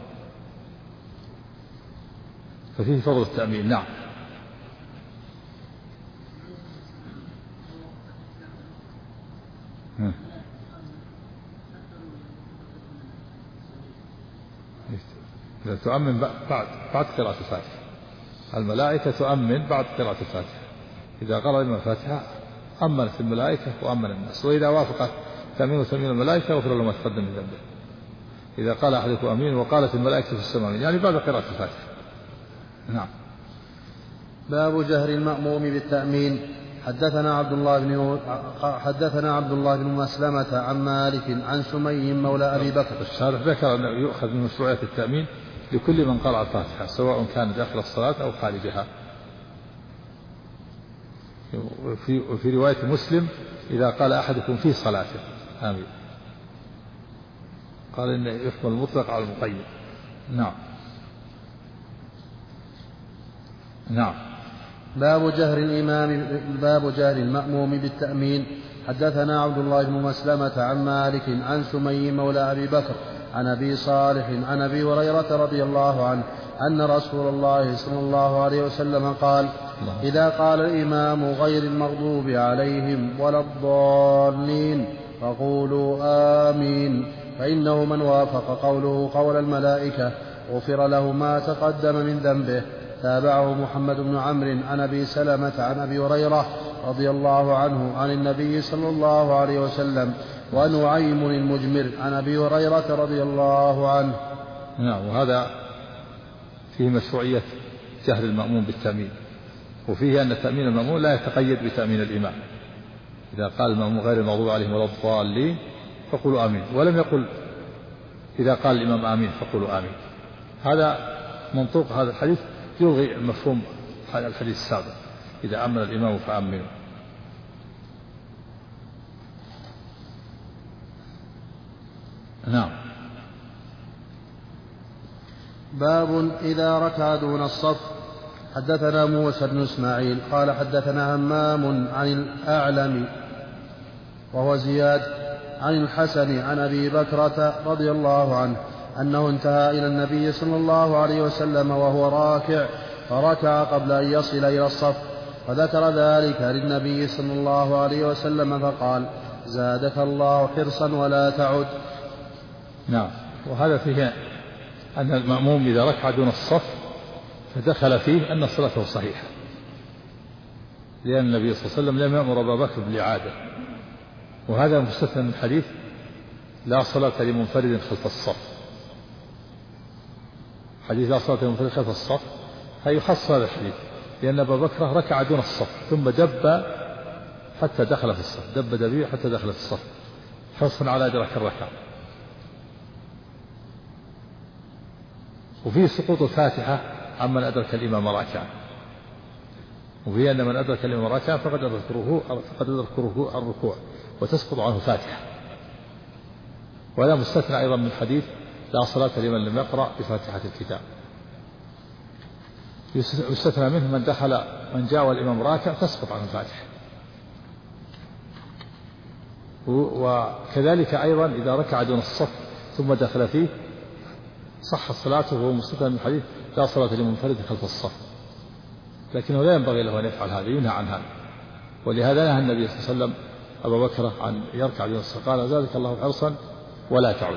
ففيه فضل التأمين. نعم. إذا تؤمن بعد قراءة الفاتحة، الملائكة تؤمن بعد قراءة الفاتحة. إذا قرأ الفاتحة أمنت الملائكة وأمن الناس. وإذا وافق تأمين وتأمين الملائكة غفر له ما تقدم من ذنبه. إذا قال أحدكم آمين وقالت الملائكة في السماء آمين، يعني بعد قراءة الفاتحة. نعم. باب جهر المأموم بالتأمين. حدثنا عبد الله بن مسلمة عن مالك عن سمي مولى أبي بكر. الشارح ذكر أنه يؤخذ من مشروعية التأمين لكل من قرأ الفاتحة سواء كان داخل الصلاة أو خارجها. وفي رواية مسلم: إذا قال أحدكم في صلاته آمين، قال إنه يحمل المطلق على المقيد. نعم. نعم. باب جهر المأموم بالتأمين. حدثنا عبد الله بن مسلمة عن مالك عن سمي مولى أبي بكر عن أبي صالح عن أبي هريرة رضي الله عنه أن رسول الله صلى الله عليه وسلم قال: إذا قال الإمام غير المغضوب عليهم ولا الضالين فقولوا آمين، فإنه من وافق قوله قول الملائكة غفر له ما تقدم من ذنبه. تابعه محمد بن عمرو عن أبي سلمة عن أبي هريرة رضي الله عنه عن النبي صلى الله عليه وسلم، ونعيم المجمر عن أبي هريرة رضي الله عنه. نعم. وهذا فيه مشروعية جهر المأموم بالتأمين، وفيه أن تأمين المأموم لا يتقيد بتأمين الإمام. إذا قال المأموم غير المغضوب عليهم ولا الضالين فقولوا آمين، ولم يقل إذا قال الإمام آمين فقولوا آمين. هذا منطوق هذا الحديث يلغي مفهوم هذا الحديث السابق: إذا أمن الإمام فأمنوا. نعم. باب إذا ركع دون الصف. حدثنا موسى بن إسماعيل قال حدثنا همام عن الأعلم وهو زياد عن الحسن عن أبي بكرة رضي الله عنه أنه انتهى إلى النبي صلى الله عليه وسلم وهو راكع فركع قبل أن يصل إلى الصف، فذكر ذلك للنبي صلى الله عليه وسلم فقال: زادك الله حرصا ولا تعد. نعم. وهذا فيه أن المأموم إذا ركع دون الصف فدخل فيه أن صلاته صحيحة، لأن النبي صلى الله عليه وسلم لم يأمر أبا بكر بالإعادة. وهذا مستثنى من الحديث: لا صلاة لمنفرد خلف الصف. حديث لا صلاة لمنفرد خلف الصف هيخص هذا الحديث، لأن أبا بكر ركع دون الصف ثم دب حتى دخل في الصف، دب دبيب حتى دخل في الصف حرصا على إدراك الركعة. وفيه سقوط الفاتحة عمن أدرك الإمام راكعا، وفيه أن من أدرك الإمام راكعا فقد أدرك الركوع وتسقط عنه فاتحة. ولا مستثنى أيضا من حديث لا صلاة لمن لم يقرأ بفاتحة الكتاب. يستثنى منه من جاء والإمام راكع تسقط عن الفاتحة. وكذلك أيضا إذا ركع دون الصف ثم دخل فيه صح صلاته، وهو مستثنى من الحديث لا صلاة لمنفرد خلف الصف، لكنه لا ينبغي له أن يفعل هذا، ينهى عن هذا. ولهذا نهى النبي صلى الله عليه وسلم أبا بكر أن يركع دون الصف، قال زادك الله حرصا ولا تعود.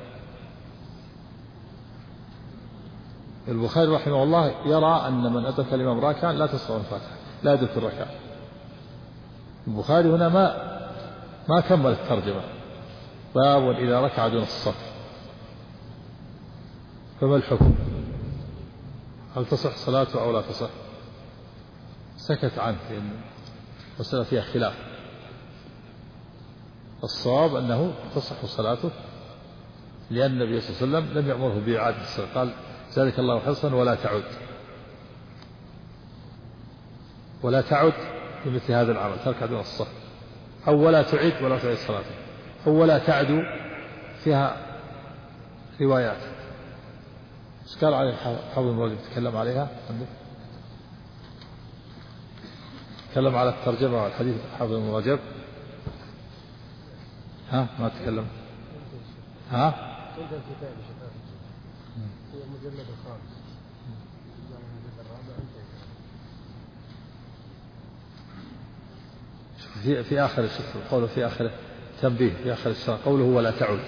البخاري رحمه الله يرى أن من أدرك الإمام راكعا لا تصح الفاتحة، لا يدرك الركعة. البخاري هنا ما كمل الترجمة. باب إذا ركع دون الصف فما الحكم؟ هل تصح صلاته أو لا تصح؟ سكت عنه لأن مسألة فيها خلاف. الصواب أنه تصح صلاته، لأن النبي صلى الله عليه وسلم لم يأمره بإعادة الصلاة، قال زادك الله حرصا ولا تعود، ولا تعد في مثل هذا العمل، تركع دون الصف، أو ولا تعيد ولا تعيد صلاته، أو ولا تعدو فيها روايات. ايش قال عليه حافظ بن رجب تكلم عليها؟ تكلم على الترجمة والحديث حافظ بن رجب. ما تكلم. المجلد الخامس المجلد الرابع. في آخر قوله في آخر تنبيه في آخر السورة قوله ولا تعود.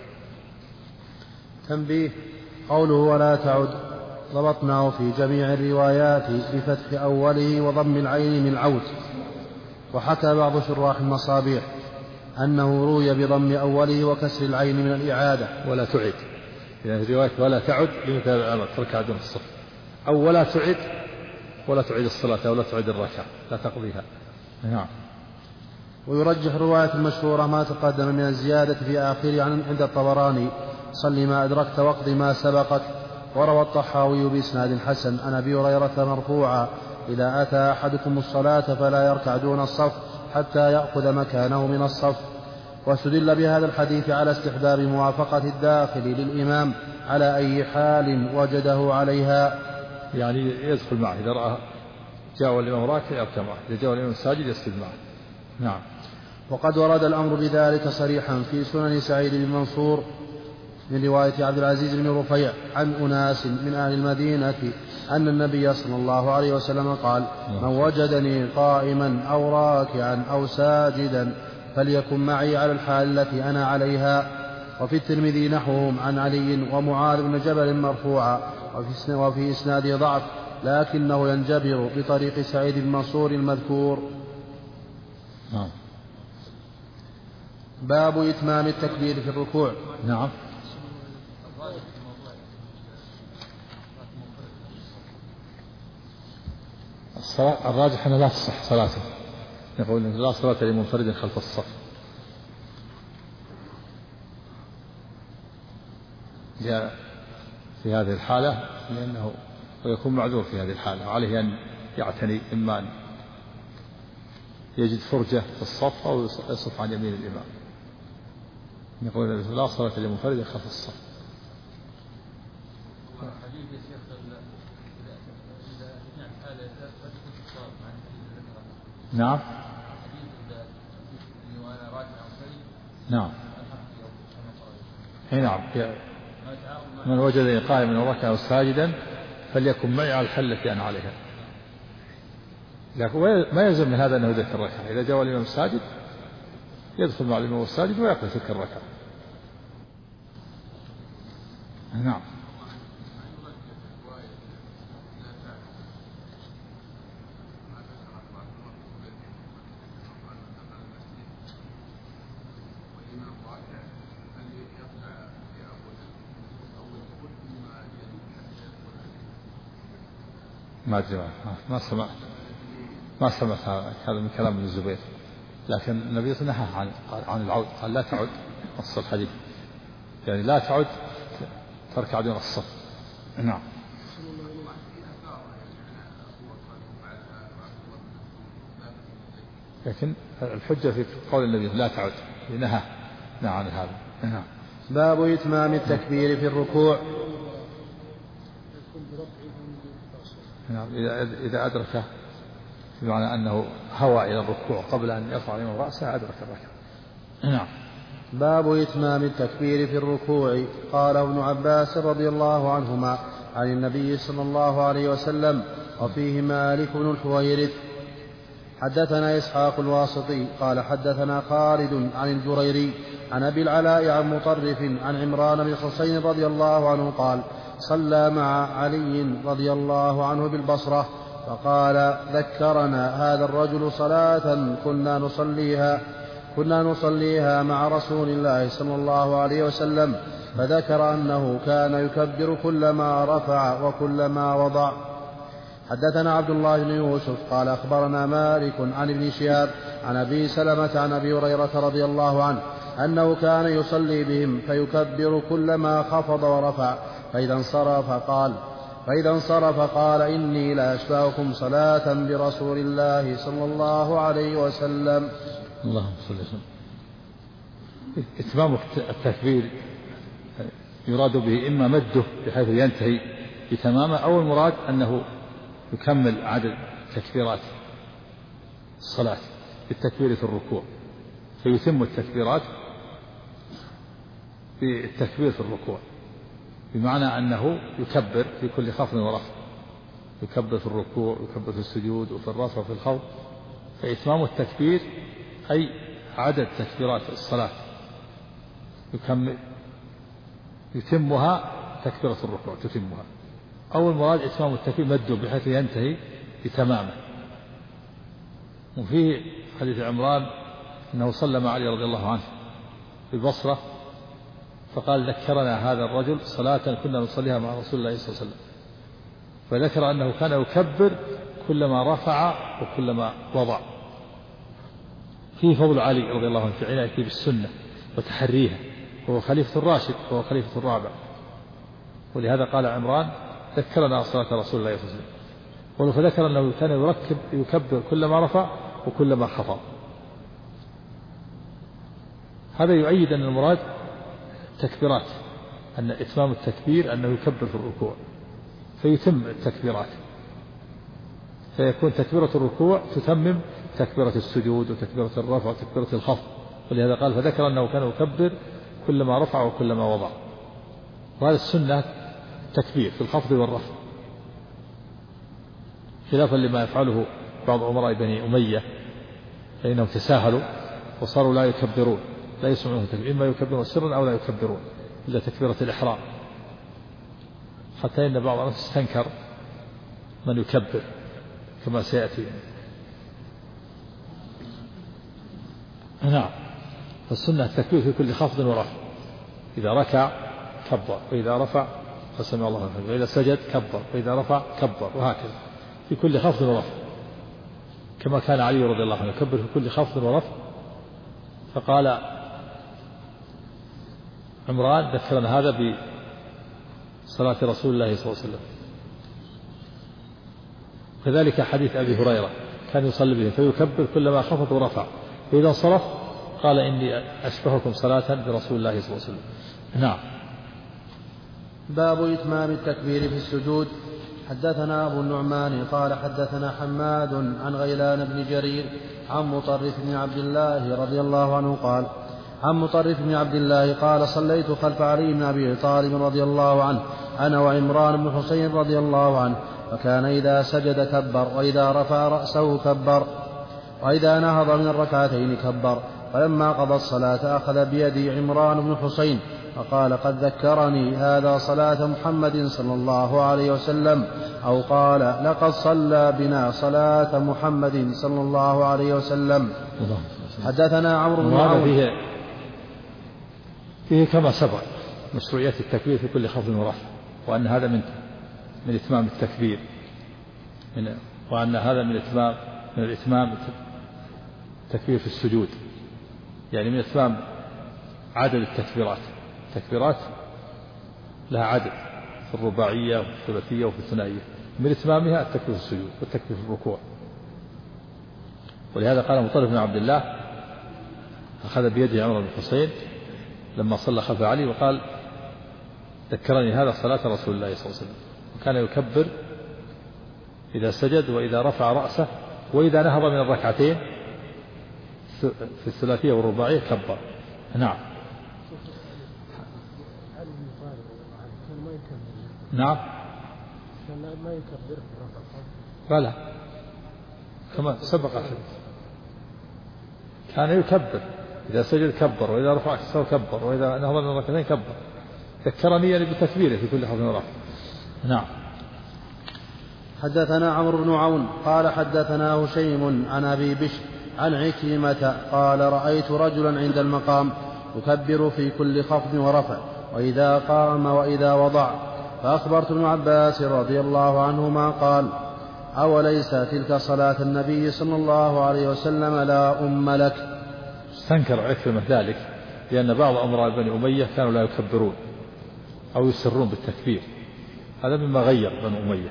تنبيه قوله ولا تعد ضبطناه في جميع الروايات بفتح أوله وضم العين من عود. وحكى بعض شراح المصابيح أنه روي بضم أوله وكسر العين من الإعادة. ولا تعد، يعني في رواية ولا تعد لمثل الأمر تركع دون الصف، أو ولا تعد الصلاة أو لا تعد الركعة لا تقضيها. نعم. ويرجح رواية المشهورة ما تقدم من الزيادة في آخره عند الطبراني صل ما أدركت واقض ما سبقك. وروى الطحاوي بإسناد حسن عن أبي هريرة مرفوعا إذا أتى أحدكم الصلاة فلا يركع دون الصف حتى يأخذ مكانه من الصف. واستدل بهذا الحديث على استحباب موافقة الداخل للإمام على أي حال وجده عليها، يعني يدخل معه إذا رأى جاء الإمام راكع يركع معه، إذا جاء الإمام ساجد يسجد معه. نعم. وقد ورد الأمر بذلك صريحا في سنن سعيد بن منصور من رواية عبد العزيز بن رفيع عن أناس من أهل المدينة أن النبي صلى الله عليه وسلم قال من وجدني قائما أو راكعا أو ساجدا فليكن معي على الحال التي أنا عليها. وفي الترمذي نحوهم عن علي ومعاذ بن جبل مرفوعا وفي إسناده ضعف لكنه ينجبر بطريق سعيد بن منصور المذكور. باب إتمام التكبير في الركوع. نعم. الصلاة الراجح أنه لا تصح صلاته، يقول لا صلاة لمنفرد خلف الصف. جاء في هذه الحالة لأنه يكون معذور في هذه الحالة، وعليه أن يعتني إما أن يجد فرجة في الصف أو يصف عن يمين الإمام. يقول لا صلاة لمنفرد خلف الصف. نعم. نعم. نعم. من وجدني قائما أو راكعا أو ساجدا فليكن معي على الحل التي أنا عليها. لكن ما يلزم من هذا أنه يدرك الركعة، إذا جاء الإمام الساجد يدخل مع الإمام الساجد ويقضي تلك الركعة. نعم. ما أدري، ما سمعت هذا من كلام ابن الزبير، لكن النبي صلى الله عليه وسلم نهى عن العود، قال لا تعد، نص الحديث يعني لا تعد تركع دون الصف. نعم. لكن الحجة في قول النبي لا تعد، نهى عن هذا. نعم. باب إتمام التكبير في الركوع. إذا أدرك بمعنى أنه هوى إلى الركوع قبل أن يرفع الإمام رأسه أدرك الركعة. نعم. باب إتمام التكبير في الركوع. قال ابن عباس رضي الله عنهما عن النبي صلى الله عليه وسلم وفيه مالك بن الحويرث. حدثنا إسحاق الواسطي قال حدثنا خالد عن الجريري عن أبي العلاء عن مطرف عن عمران بن حسين رضي الله عنه قال صلى مع علي رضي الله عنه بالبصرة فقال ذكرنا هذا الرجل صلاة كنا نصليها مع رسول الله صلى الله عليه وسلم فذكر أنه كان يكبر كلما رفع وكلما وضع. حدثنا عبد الله بن يوسف قال أخبرنا مالك عن ابن شهاب عن أبي سلمة عن أبي هريرة رضي الله عنه أنه كان يصلي بهم فيكبر كلما خفض ورفع فإذا انصرف قال إني لأشبهكم صلاة برسول الله صلى الله عليه وسلم. اللهم صل وسلم. إتمام التكبير يراد به إما مده بحيث ينتهي بتمامه أو المراد أنه يكمل عدد تكبيرات الصلاة بالتكبير في الركوع فيتم التكبيرات بالتكبير في الركوع بمعنى أنه يكبر في كل خفض ورفع يكبر في الركوع يكبر في السجود وفي الرفع وفي الخوض. فإتمام التكبير أي عدد تكبيرات الصلاة يتمها تكبيرة الركوع تتمها أو المراد إتمام التكبير مده بحيث ينتهي بتمامه. وفي حديث عمران أنه صلى مع علي رضي الله عنه في البصرة فقال ذكرنا هذا الرجل صلاة كنا نصليها مع رسول الله صلى الله عليه وسلم فذكر أنه كان يكبر كلما رفع وكلما وضع. فيه فضل علي رضي الله عنه في عنايته بالسنة وتحريها وهو خليفة الراشد وهو خليفة الرابع ولهذا قال عمران ذكرنا صلاة رسول الله صلى الله عليه وسلم فذكر أنه كان يكبر كلما رفع وكلما خفض. هذا يؤيد أن المراد تكبيرات أن إتمام التكبير أنه يكبر في الركوع فيتم التكبيرات فيكون تكبيرة الركوع تتمم تكبيرة السجود وتكبيرة الرفع وتكبيرة الخفض ولهذا قال فذكر أنه كان يكبر كلما رفع وكلما وضع. وهذا السنة تكبير في الخفض والرفع خلافا لما يفعله بعض أمراء بني أمية فإنهم تساهلوا وصاروا لا يكبرون لا يسمعون تكبير إما يكبرون سرا أو لا يكبرون إلا تكبيرة الإحرام حتى إن بعض الناس استنكر من يكبر كما سيأتي. نعم. فالسنة التكبير في كل خفض ورفع إذا ركع كبر وإذا رفع فسمع الله لمن حمده وإذا سجد كبر وإذا رفع كبر وهكذا في كل خفض ورفع كما كان علي رضي الله عنه يكبر في كل خفض ورفع. فقال عمران ذكرنا هذا بصلاة رسول الله صلى الله عليه وسلم. كذلك حديث أبي هريرة كان يصلي به فيكبر كلما خفض ورفع فإذا انصرف قال إني أشبهكم صلاة برسول الله صلى الله عليه وسلم. نعم. باب إتمام التكبير في السجود. حدثنا أبو النعمان قال حدثنا حماد عن غيلان بن جرير عن مطرف بن عبد الله رضي الله عنه قال عن مطرف بن عبد الله قال صليت خلف علي بن أبي طالب رضي الله عنه أنا وعمران بن حسين رضي الله عنه فكان إذا سجد كبر وإذا رفع رأسه كبر وإذا نهض من الركعتين كبر. فلما قضى الصلاة أخذ بيدي عمران بن حسين فقال قد ذكرني هذا صلاة محمد صلى الله عليه وسلم أو قال لقد صلى بنا صلاة محمد صلى الله عليه وسلم. حدثنا عمرو بن عون. فيه كما سبق مشروعية التكبير في كل خفض ورفع وأن هذا من إتمام التكبير وأن هذا من الإتمام التكبير في السجود يعني من إتمام عدد التكبيرات لها عدد في الرباعية وفي الثلاثية وفي الثنائية من إتمامها التكبير في السجود والتكبير في الركوع. ولهذا قال مطرف بن عبد الله أخذ بيده عمرو بن حسين لما صلى خلف علي وقال ذكرني هذا صلاة رسول الله صلى الله عليه وسلم، وكان يكبر إذا سجد وإذا رفع رأسه وإذا نهض من الركعتين في الثلاثية والرباعية كبر. نعم. نعم. ما يكبر في الركعة. بلى كما سبق كان يكبر إذا سجد كبر، وإذا رفع رأسه كبر، وإذا نهض من الركعتين كبر. ذكرني يعني بتكبيره في كل خفض ورفع. نعم. حدثنا عمرو بن عون قال حدثنا هشيم عن أبي بشر عن عكرمة قال رأيت رجلا عند المقام يكبر في كل خفض ورفع وإذا قام وإذا وضع، فأخبرت ابن عباس رضي الله عنهما قال أوليس تلك صلاة النبي صلى الله عليه وسلم لا أم لك. استنكر عكرمة ذلك لأن بعض أمراء بني أمية كانوا لا يكبرون أو يسرون بالتكبير، هذا مما غير بني أمية.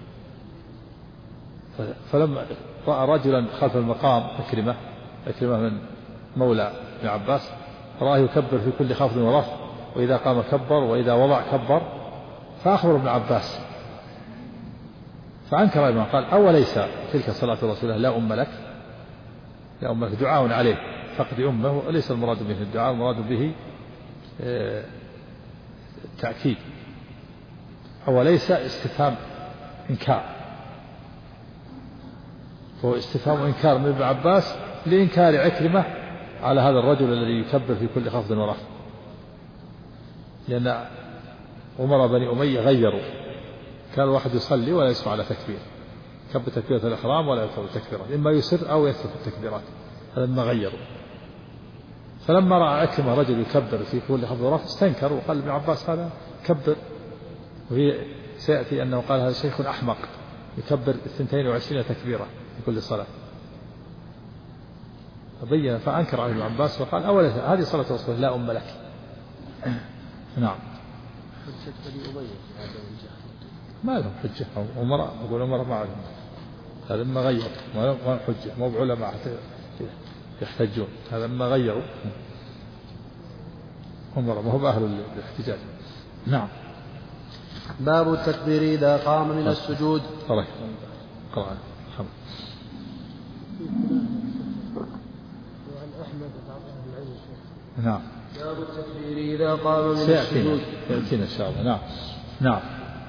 فلما رأى رجلا خلف المقام عكرمة من مولى ابن عباس رآه يكبر في كل خفض ورفع وإذا قام كبر وإذا وضع كبر، فأخبر ابن عباس فأنكر أيضا قال أوليس تلك صلاة رسول الله لا أم لك. لا أم لك دعاء عليه فقد أمه، وليس المراد به الدعاء، المراد به التأكيد. أوليس استفهام إنكار، هو استفهام إنكار من ابن عباس لإنكار عكرمة على هذا الرجل الذي يكبر في كل خفض ورفع، لأن أمراء بني أمية غيروا، كان الواحد يصلي ولا يسمع على تكبير، كبر تكبيرة الإحرام ولا يكبر تكبيرات، إما يسر أو يترك التكبيرات، هذا ما غيروا. فلما رأى عكرمة رجل يكبر في كل خفض ورفع استنكر وقال ابن عباس هذا كبر، وهي سيأتي أنه قال هذا شيخ أحمق يكبر 22 تكبيرة في كل صلاة. فبين فأنكر عليه ابن عباس وقال أولا هذه صلاة رسول الله لا أم لك. نعم. ما لهم حجة أمراء، أقول أمراء ما عليهم، هذا ما غير ما حجة، مو بعلماء يحتجون، هذا ما غيروا أمراء ما هو أهل الاحتجاج. نعم. باب التكبير إذا قام من السجود. قرأ وعن أحمد بعض أهل العلم. نعم. باب التكبير إذا قام من السجود. سيأتينا إن شاء الله. نعم. نعم.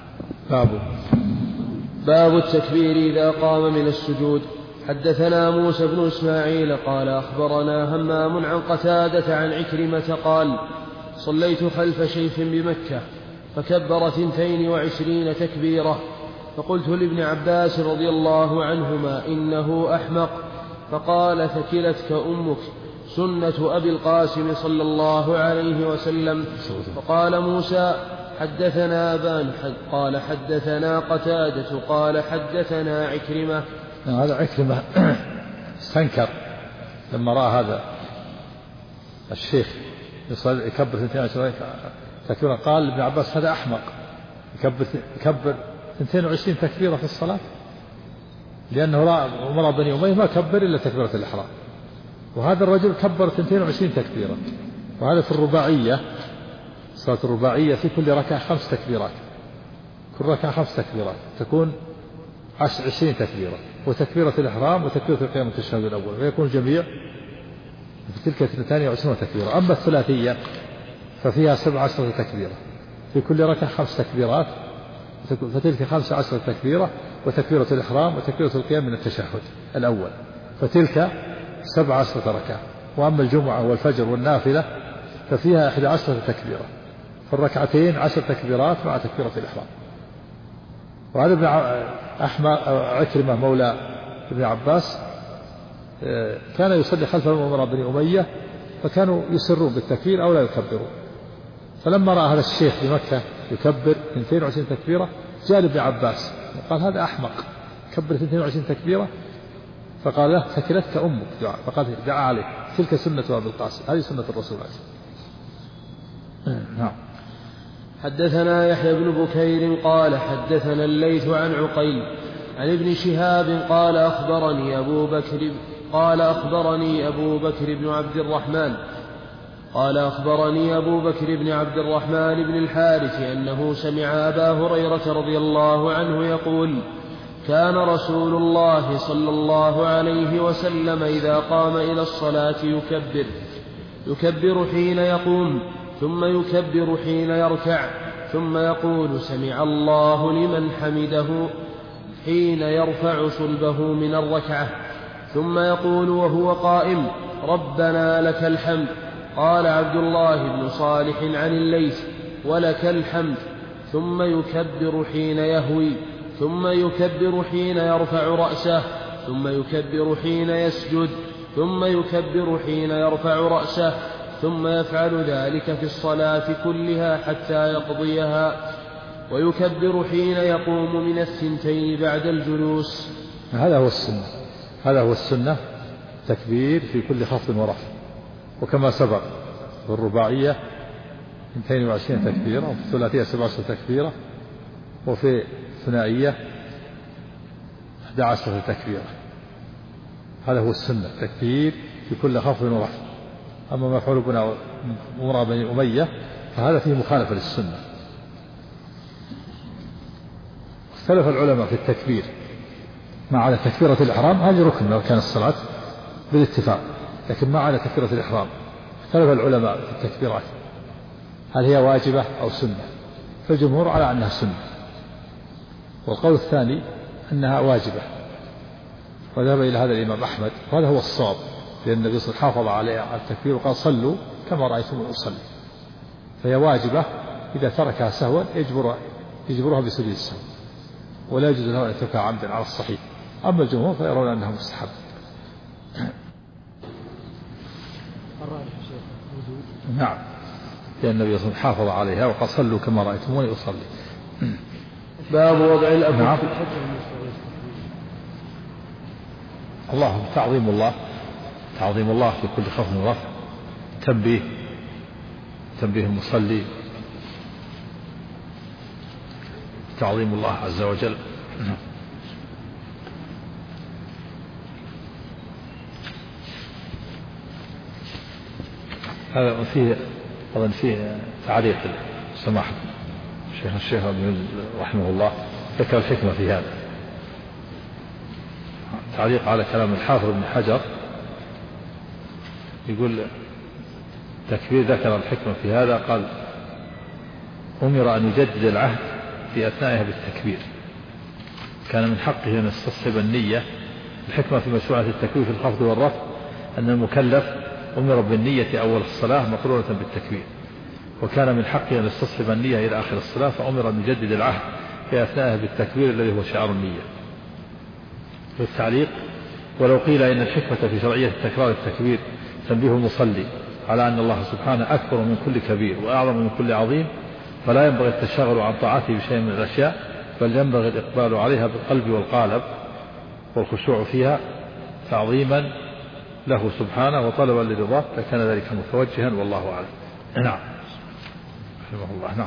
باب التكبير إذا قام من السجود. حدثنا موسى بن إسماعيل قال أخبرنا همام عن قتادة عن عكرمة قال صليت خلف شيخ بمكة فكبر 22 تكبيرة، فقلت لابن عباس رضي الله عنهما إنه أحمق، فقال ثكلتك أمك سنة أبي القاسم صلى الله عليه وسلم. فقال موسى حدثنا أبان قال حدثنا قتادة قال حدثنا عكرمة. هذا عكرمة استنكر لما رأى هذا الشيخ يكبر 22 تكبيرة، قال ابن عباس هذا أحمق يكبر 22 تكبيرة في الصلاة، لأنه رأى أمراء بني أمية ما كبر إلا تكبيرة الإحرام، وهذا الرجل كبر 22 تكبيرة. وهذا في الرباعية، صلاة الرباعية في كل ركعة 5 تكبيرات، كل ركعة 5 تكبيرات تكون 20 تكبيرة، وتكبيرة الإحرام وتكبيرة القيام التشهد الأول، ويكون الجميع في تلك 22 تكبيرة. أما الثلاثية ففيها 17 تكبيرة، في كل ركعة 5 تكبيرات، فتلك 15 تكبيرة، وتكبيرة الإحرام وتكبيرة القيام من التشهد الأول، فتلك 17 ركعة. وأما الجمعة والفجر والنافلة ففيها 11 تكبيرة، في الركعتين 10 تكبيرات مع تكبيرة الإحرام. وهذا ابن عكرمة مولى ابن عباس كان يصلي خلف أمراء بني أمية، فكانوا يسرون بالتكبير أو لا يكبرون. فلما رأى هذا الشيخ بمكة يكبر 22 تكبيرة جاء ابن عباس وقال هذا أحمق كبر 22 تكبيرة، فقال له ثكلتك أمك، فقال دعا عليه تلك سنة أبي القاسم، هذه سنة الرسول عليه. نعم. حدثنا يحيى بن بكير قال حدثنا الليث عن عقيل عن ابن شهاب قال أخبرني أبو بكر بن عبد الرحمن قال أخبرني أبو بكر بن عبد الرحمن بن الحارث أنه سمع أبا هريرة رضي الله عنه يقول كان رسول الله صلى الله عليه وسلم إذا قام إلى الصلاة يكبر حين يقوم ثم يكبر حين يركع ثم يقول سمع الله لمن حمده حين يرفع صلبه من الركعة ثم يقول وهو قائم ربنا لك الحمد. قال عبد الله بن صالح عن الليث ولك الحمد ثم يكبر حين يهوي ثم يكبر حين يرفع رأسه ثم يكبر حين يسجد ثم يكبر حين يرفع رأسه ثم يفعل ذلك في الصلاة كلها حتى يقضيها ويكبر حين يقوم من الثنتين بعد الجلوس. هذا هو السنة تكبير في كل خفض ورفع، وكما سبق في الرباعية 22 تكبيرة وفي الثلاثية 17 تكبيرة وفي الثنائية 11 تكبيرة. هذا هو السنة تكبير في كل خفض ورفع. أما ما فعل أمر بني أمية فهذا فيه مخالفة للسنة. اختلف العلماء في التكبير ما على تكبيرة الإحرام، هذه ركن من أركان الصلاة بالاتفاق، لكن ما على تكبيرة الإحرام اختلف العلماء في التكبيرات هل هي واجبة أو سنة، فالجمهور على أنها سنة، والقول الثاني أنها واجبة، وذهب إلى هذا الإمام أحمد، وهذا هو الصواب، لأن النبي صلى الله عليه وسلم حافظ على التكبير وقال صلوا كما رأيتم أصلي، فهي واجبة إذا تركها سهوا يجبرها بسجود السهو، ولا يجوز له أن يتركها عمدا على الصحيح. أما الجمهور فيرون أنها مستحب. نعم، لأن النبي صلى الله عليه وسلم حافظ عليها وقال صلوا كما رأيتموني أصلي. باب وضع الأكف. نعم. الله تعظيم الله في كل خفض ورفع، تنبيه المصلي، تعظيم الله عز وجل. هذا فيه تعليق سماحة الشيخ رحمه الله ذكر الحكمة في هذا، تعليق على كلام الحافظ ابن حجر، يقول تكبير ذكر الحكمة في هذا، قال أمر أن يجدد العهد في أثنائها بالتكبير، كان من حقه أن يستصحب النية. الحكمة في مشروعة التكبير في الخفض والرفع أن المكلف أمر بالنية أول الصلاة مقرونة بالتكبير، وكان من حقه أن يستصحب النية إلى آخر الصلاة، فأمر أن يجدد العهد في أثنائها بالتكبير الذي هو شعار النية. في التعليق ولو قيل إن الحكمة في شرعية تكرار التكبير تنبيه المصلي على أن الله سبحانه أكبر من كل كبير وأعظم من كل عظيم، فلا ينبغي التشاغل عن طاعته بشيء من الأشياء، بل ينبغي الإقبال عليها بالقلب والقالب والخشوع فيها تعظيما له سبحانه وطلبا لرضاه، فكان ذلك متوجها والله أعلم. نعم رحمه الله.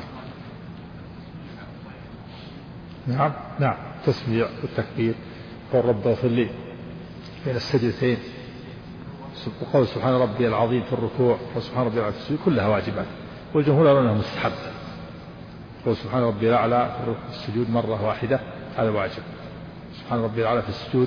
نعم تسميع والتكبير والرب اغفر لي بين السجدتين، وقول سبحان ربي العظيم في الركوع وسبحان ربي العظيم في السجود، كلها واجبات، والجمهور يرون انها مستحبه. قول سبحان ربي الاعلى في السجود مره واحده هذا واجب، سبحان ربي الاعلى في السجود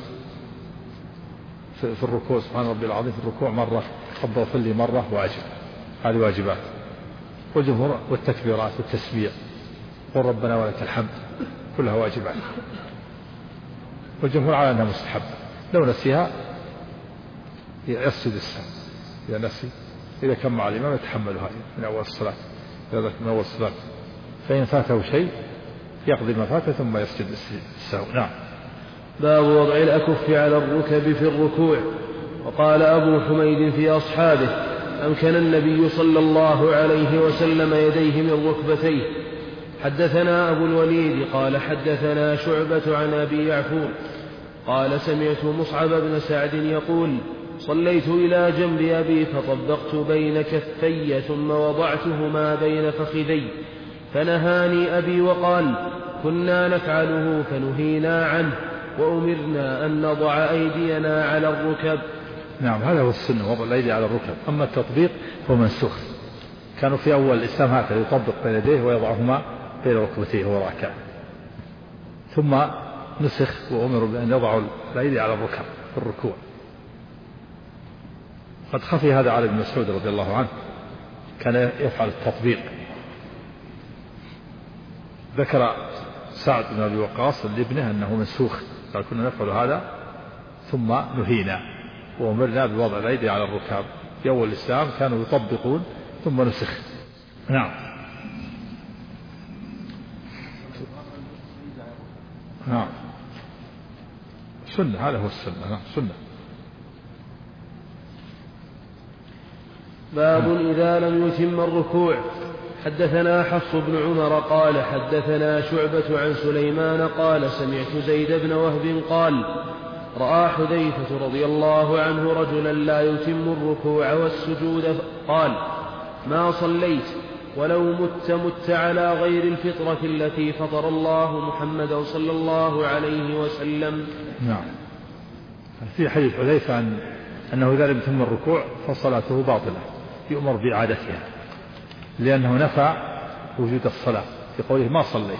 في الركوع، سبحان ربي العظيم في الركوع مره، رب اغفر لي مره واجب، هذه واجبات. والجمهور والتكبيرات والتسبيح قل ربنا ولك الحمد كلها واجبات، والجمهور على أنها مستحب، لو نسيها يسجد السهو إذا نسي، إذا كان مع الإمام يتحملها من أول الصلاة، فإن فاته شيء يقضي ما فاته ثم يسجد السهو. نعم. باب وضع الأكف على الركب في الركوع. وقال أبو حميد في أصحابه أمكن النبي صلى الله عليه وسلم يديه من ركبتيه. حدثنا أبو الوليد قال حدثنا شعبة عن أبي يعفور قال سمعت مصعب بن سعد يقول صليت إلى جنب أبي فطبقت بين كفي ثم وضعتهما بين فخذي، فنهاني أبي وقال كنا نفعله فنهينا عنه وأمرنا أن نضع أيدينا على الركب، نعم هذا هو السنة، وضع الأيدي على الركب. أما التطبيق هو منسوخ، كانوا في أول الإسلام هكذا يطبق بين يديه ويضعهما بين ركبتيه وهو راكع، ثم نسخ وأمروا بأن يضعوا الأيدي على الركب في الركوع. قد خفي هذا على ابن مسعود رضي الله عنه، كان يفعل التطبيق. ذكر سعد بن أبي وقاص لابنه أنه منسوخ، قال كنا نفعل هذا ثم نهينا وأمرنا بوضع الأيدي على الركاب. في أول الإسلام كانوا يطبقون ثم نسخ. نعم نعم سنة، هذا هو السنة. نعم سنة. باب إذا لم يتم الركوع. حدثنا حفص بن عمر قال حدثنا شعبة عن سليمان قال سمعت زيد بن وهب قال رأى حذيفة رضي الله عنه رجلا لا يتم الركوع والسجود، قال ما صليت ولو مت على غير الفطرة التي فطر الله محمدا صلى الله عليه وسلم. نعم. في حديث حذيفة أنه إذا لم يتم الركوع فصلاته باطلة، يؤمر بإعادتها، لأنه نفى وجود الصلاة في قوله ما صليت،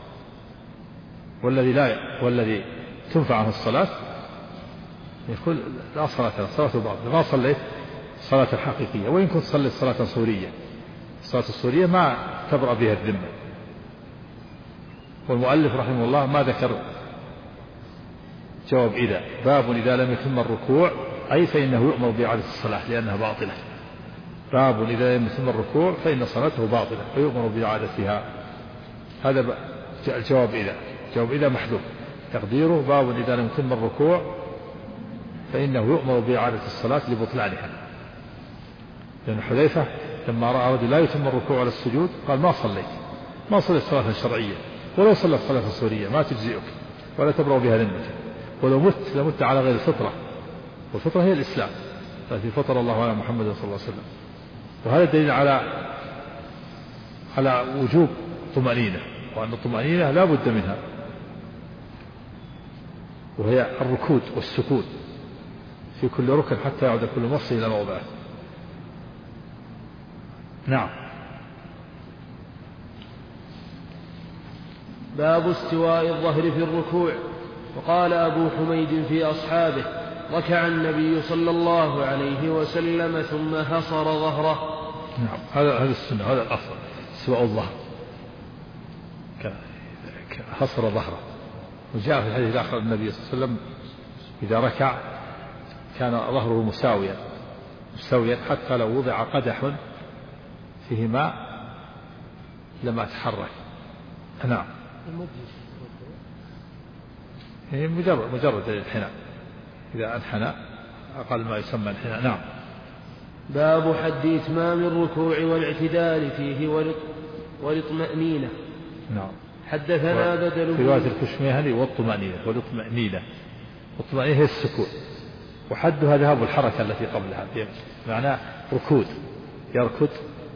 والذي تنفع عنه الصلاة يقول لا صلاة له، صلاته باطلة، ما صليت صلاة حقيقية، وإن كنت صليت صلاة صورية. الصلاة الصورية ما تبرأ بها الذمة. والمؤلف رحمه الله ما ذكر جواب إذا، باب إذا لم يتم الركوع أي فإنه يؤمر بإعادة الصلاة لأنها باطلة. باب إذا لم يتم الركوع فإن صلاته باطلة فيؤمر بإعادتها. هذا الجواب إذا، جواب إذا محذوف تقديره باب إذا لم يتم الركوع فإنه يؤمر بإعادة الصلاة لبطلانها. لأن حذيفة لما رأى رجل لا يتم الركوع على السجود قال ما صليت صلاة شرعية، ولو صلت صلاة سورية ما تجزئك ولا تبرأ بها ذمتك، ولو مت لمت على غير الفطرة، والفطرة هي الإسلام التي فطر الله على محمد صلى الله عليه وسلم. وهذا دليل على وجوب الطمأنينة، وأن الطمأنينة لا بد منها، وهي الركود والسكون في كل ركن حتى يعود كل مفصل إلى موضعه. نعم. باب استواء الظهر في الركوع. وقال أبو حميد في أصحابه ركع النبي صلى الله عليه وسلم ثم حصر ظهره. نعم هذا السنة، هذا الأصل، استواء الظهر حصر ظهره. وجاء في الحديث الآخر النبي صلى الله عليه وسلم إذا ركع كان ظهره مستويا حتى لو وضع قدح فيه ماء لما تحرك. نعم مجرد الانحناء، إذا انحنى أقل ما يسمى انحناء. نعم. باب حد إتمام الركوع والاعتدال فيه والاطمأنينة. نعم. حدثنا بدل في رواية الكشميهني والطمأنينة والطمأنينة هي السكون، وحدها ذهاب الحركة التي قبلها، معناه ركود، يركض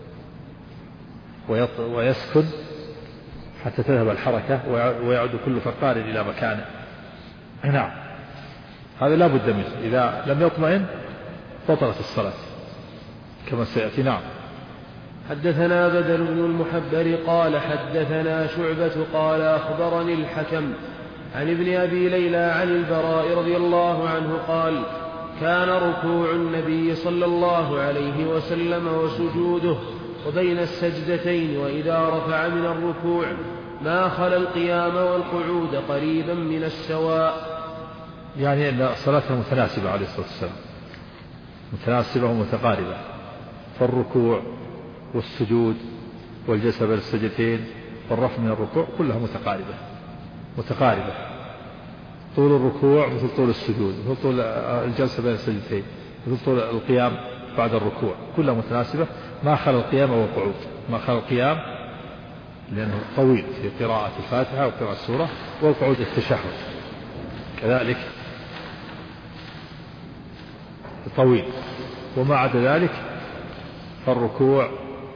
ويسكن حتى تذهب الحركة ويعود كل فقار إلى مكانه. نعم هذا لا بد منه، إذا لم يطمئن بطلت الصلاة كما سيأتي. نعم. حدثنا بدل بن المحبر قال حدثنا شعبة قال أخبرني الحكم عن ابن أبي ليلى عن البراء رضي الله عنه قال كان ركوع النبي صلى الله عليه وسلم وسجوده وبين السجدتين وإذا رفع من الركوع ما خلا القيام والقعود قريبا من السواء. يعني أن صلاته متناسبة عليه الصلاة والسلام، متناسبة ومتقاربة، فالركوع والسجود والجلسة بين السجدتين والرفع من الركوع كلها متقاربة. طول الركوع مثل طول السجود، مثل طول الجلسة بين السجدتين، مثل طول القيام بعد الركوع، كلها متناسبة ما خلا القيام والقعود. ما خلا القيام لأنه طويل في قراءة الفاتحة وقراءة السورة، والقعود التشهد كذلك طويل. وما عدا ذلك فالركوع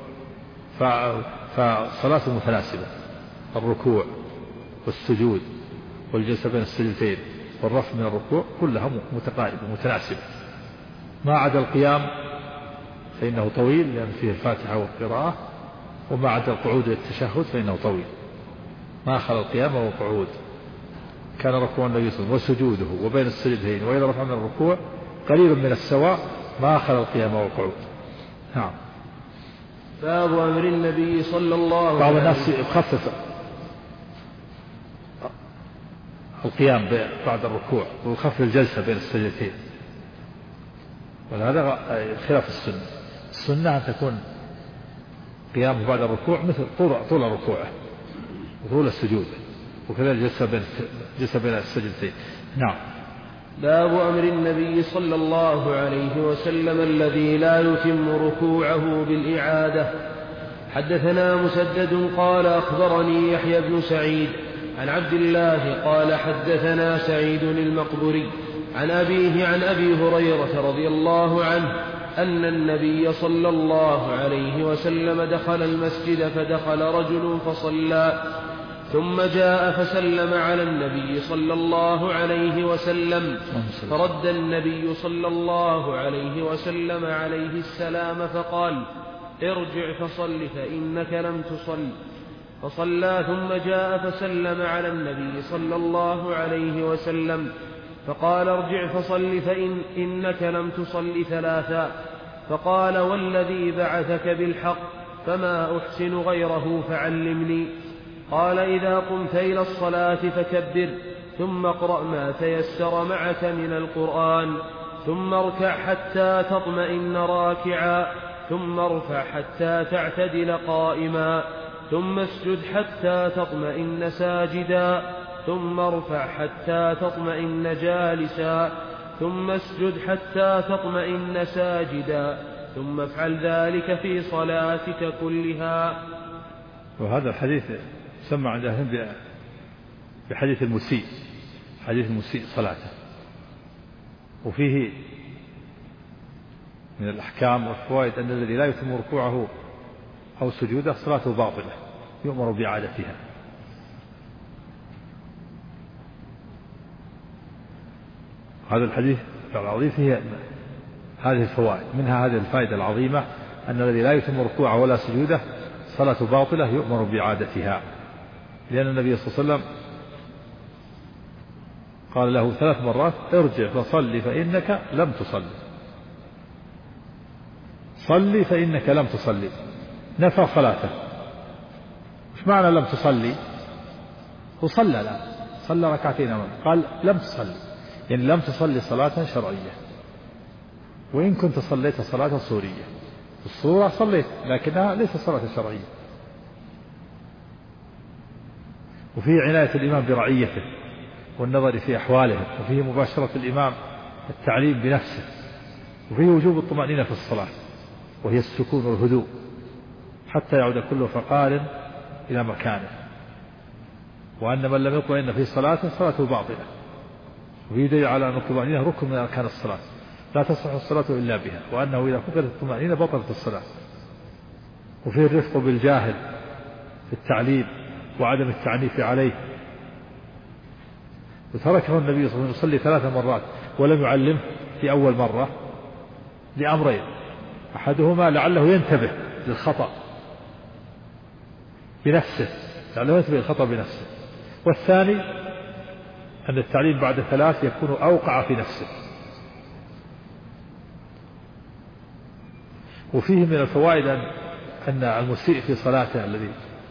فصلاته متناسبة، الركوع والسجود والجلسة بين السجدتين والرفع من الركوع كلها متقاربة متناسبة. ما عدا القيام فإنه طويل لأن فيه الفاتحة والقراءة، وما عدا القعود والتشهد فإنه طويل، ما خلا القيام والقعود. كان ركوع النبي صلى الله عليه وسلم وسجوده وبين السجدين وإذا رفع من الركوع قليل من السواء ما خلا القيام والقعود. نعم. باب أمر النبي صلى الله عليه وسلم. بعض الناس يخفف القيام بعد الركوع ويخفف الجلسة بين السجدتين، وهذا خلاف السنة. السنة أن تكون قيامه بعد الركوع مثل طول ركوعه وطول السجود، وكذا الجلسة بين السجدتين. نعم. باب أمر النبي صلى الله عليه وسلم الذي لا يتم ركوعه بالإعادة. حدثنا مسدد قال أخبرني يحيى بن سعيد عن عبد الله قال حدثنا سعيد المقبري عن أبيه عن أبي هريرة رضي الله عنه أن النبي صلى الله عليه وسلم دخل المسجد فدخل رجل فصلى ثم جاء فسلم على النبي صلى الله عليه وسلم فرد النبي صلى الله عليه وسلم عليه السلام فقال ارجع فصل فإنك لم تصل، فصلى ثم جاء فسلم على النبي صلى الله عليه وسلم فقال ارجع فصل فإنك لم تصل ثلاثا، فقال والذي بعثك بالحق فما أحسن غيره فعلمني. قال إذا قمت إلى الصلاة فكبر ثم اقرأ ما تيسر معك من القرآن، ثم اركع حتى تطمئن راكعا، ثم ارفع حتى تعتدل قائما، ثم اسجد حتى تطمئن ساجدا، ثم ارفع حتى تطمئن جالسا، ثم اسجد حتى تطمئن ساجدا، ثم افعل ذلك في صلاتك كلها. وهذا الحديث سمع عند أهل بحديث المسيء، حديث المسيء صلاته، وفيه من الأحكام والفوائد أن الذي لا يتم ركوعه أو سجوده صلاته باطلة يؤمر بإعادتها. هذا الحديث العظيم فيه هذه الفوائد، منها هذه الفائدة العظيمة أن الذي لا يتم ركوعه ولا سجوده صلاة باطلة يؤمر بإعادتها، لأن النبي صلى الله عليه وسلم قال له 3 مرات ارجع فصلي فإنك لم تصلي، صلي فإنك لم تصلي، نفى صلاته. مش معنى لم تصلي؟ وصلى لا صلى ركعتين أمام، قال لم تصلي يعني لم تصلي صلاة شرعية، وإن كنت صليت صلاة صورية، الصورة صليت لكنها ليست صلاة شرعية. وفيه عناية الإمام برعيته والنظر في أحوالهم، وفيه مباشرة الإمام التعليم بنفسه، وفيه وجوب الطمأنينة في الصلاة وهي السكون والهدوء حتى يعود كل فقار إلى مكانه، وأن من لم يطمئن في صلاته صلاته باطلة. وفيه دليل على أن الطمأنينة ركن من أركان الصلاة لا تصح الصلاة إلا بها، وأنه إذا فقدت الطمأنينة بطلت الصلاة. وفيه الرفق بالجاهل في التعليم وعدم التعنيف عليه، وتركه النبي صلى الله عليه وسلم يصلي 3 مرات ولم يعلمه في أول مرة لأمرين: أحدهما لعله ينتبه للخطأ بنفسه، لعله ينتبه للخطأ بنفسه، والثاني أن التعليم بعد 3 يكون أوقع في نفسه. وفيه من الفوائد أن المسيء في صلاته الذي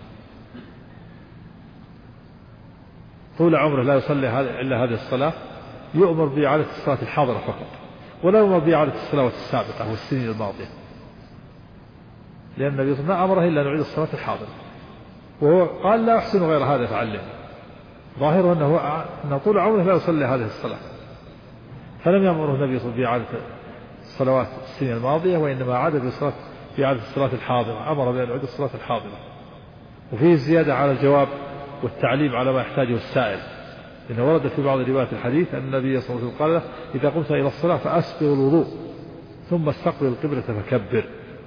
طول عمره لا يصلي إلا هذه الصلاة يؤمر بإعادة الصلاة الحاضرة فقط، ولا يؤمر بإعادة الصلوات السابقة والسنين الماضية، لأن النبي صلى الله عليه وسلم ما أمره إلا أن يعيد الصلاة الحاضرة، وهو قال لا أحسن غير هذا فعلم. ظاهره أنه طول عمره لا يصلي هذه الصلاة، فلم يأمره النبي صلى الله عليه وسلم بإعادة الصلوات السنين الماضية، وإنما عاد بإعادة الصلاة الحاضرة، أمر بأن يعيد الصلاة الحاضرة. وفيه الزيادة على الجواب والتعليم على ما يحتاجه السائل، لأنه ورد في بعض روايات الحديث أن النبي صلى الله عليه وسلم قال له: إذا قمت إلى الصلاة فأسبغ الوضوء ثم استقبل القبلة فكبر.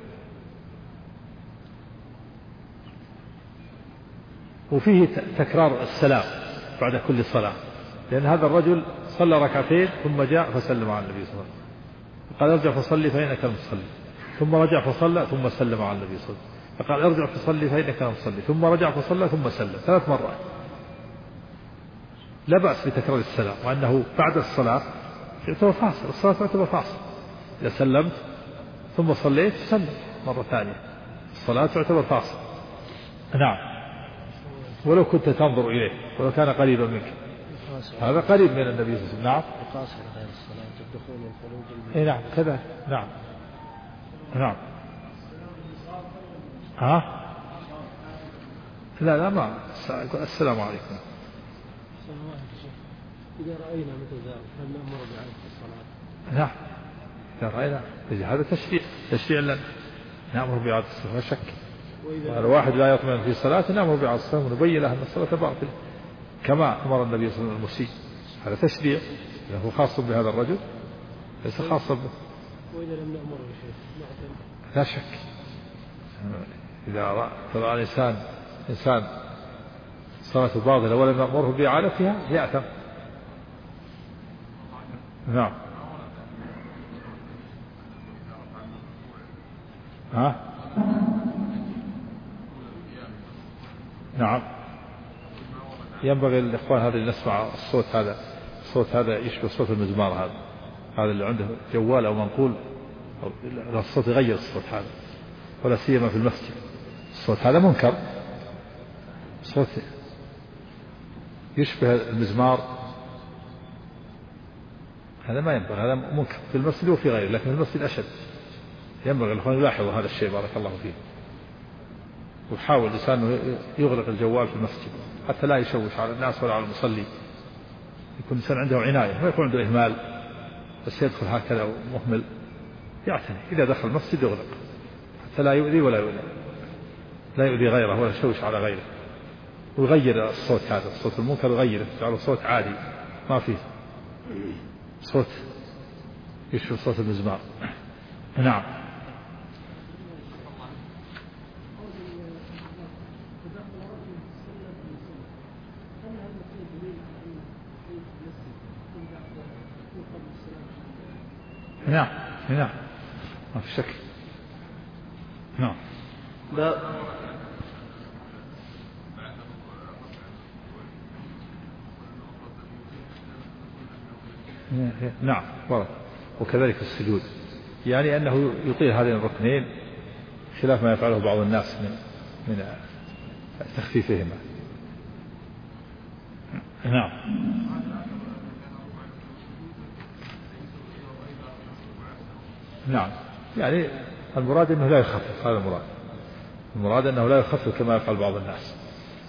وفيه تكرار السلام بعد كل صلاة، لأن هذا الرجل صلى 2 ثم جاء فسلم على النبي صلى الله عليه وسلم، قال ارجع فصلي فإنك لم تصلي، ثم رجع فصلى ثم سلم على النبي صلى الله عليه وسلم، فقال ارجع فصلي فإنك لم تصلي، ثم رجع فصلى ثم سلم 3 مرات. لا بأس بتكرار السلام، وأنه بعد الصلاة يعتبر فاصل، الصلاة تعتبر فاصل، إذا سلمت ثم صليت سلم مرة ثانية، الصلاة تعتبر فاصل. نعم، ولو كنت تنظر إليه ولو كان قريبا منك، هذا قريب من النبي صلى الله عليه وسلم. نعم، القاصر غير الصلاة الدخول والخروج. اي نعم كذا. نعم نعم. ها لا ما السلام عليكم. إذا رأينا مثل ذلك هل نأمر بإعادة الصلاة؟ نعم إذا رأينا، هذا تشريع لنا، نأمر بإعادة الصلاة لا شك. الواحد لا يطمئن في صلاة نأمر بإعادة الصلاة ونبين له أن الصلاة باطلة كما أمر النبي صلى الله عليه وسلم المسيء. هذا تشريع له خاص بهذا الرجل ليس خاصا به. وإذا لم نأمر بشيء لا شك، إذا رأى إنسان صلاته باطلة ولم يأمره بإعادتها يأثم. نعم. ها نعم، ينبغي للإخوان هذا اللي نسمع الصوت هذا يشبه صوت المزمار، هذا اللي عنده جوال أو منقول الصوت يغير الصوت هذا، ولا سيما في المسجد. الصوت هذا منكر، صوت يشبه المزمار، هذا ما ينبغي، هذا منكر في المسجد وفي غيره، لكن في المسجد أشد. ينبغي الإخوان يلاحظوا هذا الشيء بارك الله فيه، ويحاول الإنسان يغلق الجوال في المسجد حتى لا يشوش على الناس ولا على المصلي. يكون الإنسان عنده عناية، ما يكون عنده إهمال بس يدخل هكذا ومهمل، يعتني إذا دخل المسجد يغلق حتى لا يؤذي لا يؤذي غيره ولا يشوش على غيره، ويغير الصوت هذا، الصوت المنكر يغيره يجعله صوت عادي ما فيه صوت يشبه صوت المزمار. نعم. نعم نعم ما في شك. نعم. نعم ورد. وكذلك السجود، يعني أنه يطيل هذين الركنين خلاف ما يفعله بعض الناس من تخفيفهما. نعم. نعم، يعني المراد أنه لا يخفف، هذا المراد أنه لا يخفف كما يفعل بعض الناس.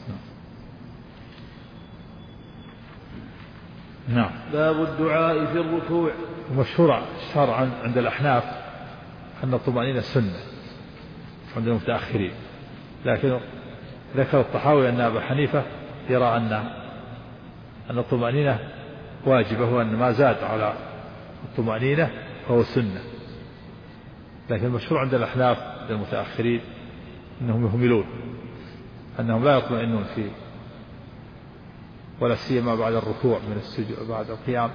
نعم. باب الدعاء في الركوع. ومشهور عند الأحناف أن الطمأنينة سنة عند المتأخرين، لكن ذكر الطحاوي أن أبا حنيفة يرى أن الطمأنينة واجبة، وأن ما زاد على الطمأنينة فهو سنة. لكن المشهور عند الأحناف المتأخرين أنهم يهملون، أنهم لا يطمئنون فيه، ولا سيما بعد الركوع من السجود، بعد القيام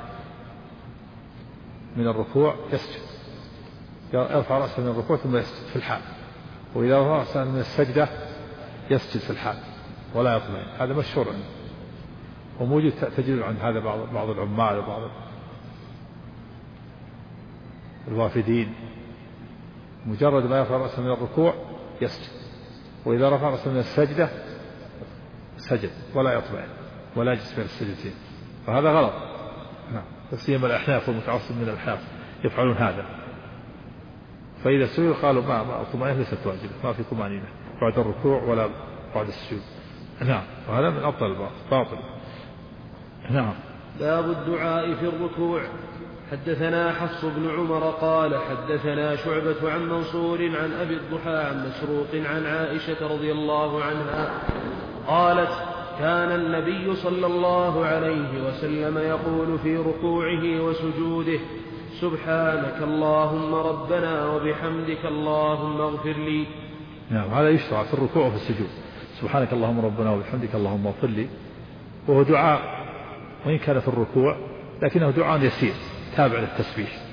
من الركوع يسجد، يرفع رأسه من الركوع ثم يسجد في الحال، وإذا رفع رأسه من السجدة يسجد في الحال ولا يطمئن. هذا مشهور عنه، وموجود تجد عند هذا بعض العمال وبعض الوافدين، مجرد ما يرفع رأسه من الركوع يسجد، وإذا رفع رأسه من السجدة سجد ولا يطمئن ولا يجلس بين السجدتين، فهذا غلط. نعم، سيما الأحناف والمتعصب من الأحناف يفعلون هذا، فإذا سئلوا قالوا ما الطمأنينة ليست واجبة، ما في طمأنينة بعد الركوع ولا بعد السجود. نعم، وهذا من أبطل الباطل. نعم. باب الدعاء في الركوع. حدثنا حفص بن عمر قال حدثنا شعبة عن منصور عن أبي الضحى عن مسروق عن عائشة رضي الله عنها قالت كان النبي صلى الله عليه وسلم يقول في ركوعه وسجوده سبحانك اللهم ربنا وبحمدك اللهم اغفر لي. نعم، هذا يشرع في الركوع وفي السجود، سبحانك اللهم ربنا وبحمدك اللهم اغفر لي، وهو دعاء وإن كان في الركوع لكنه دعاء يسير تابع للتسبيح،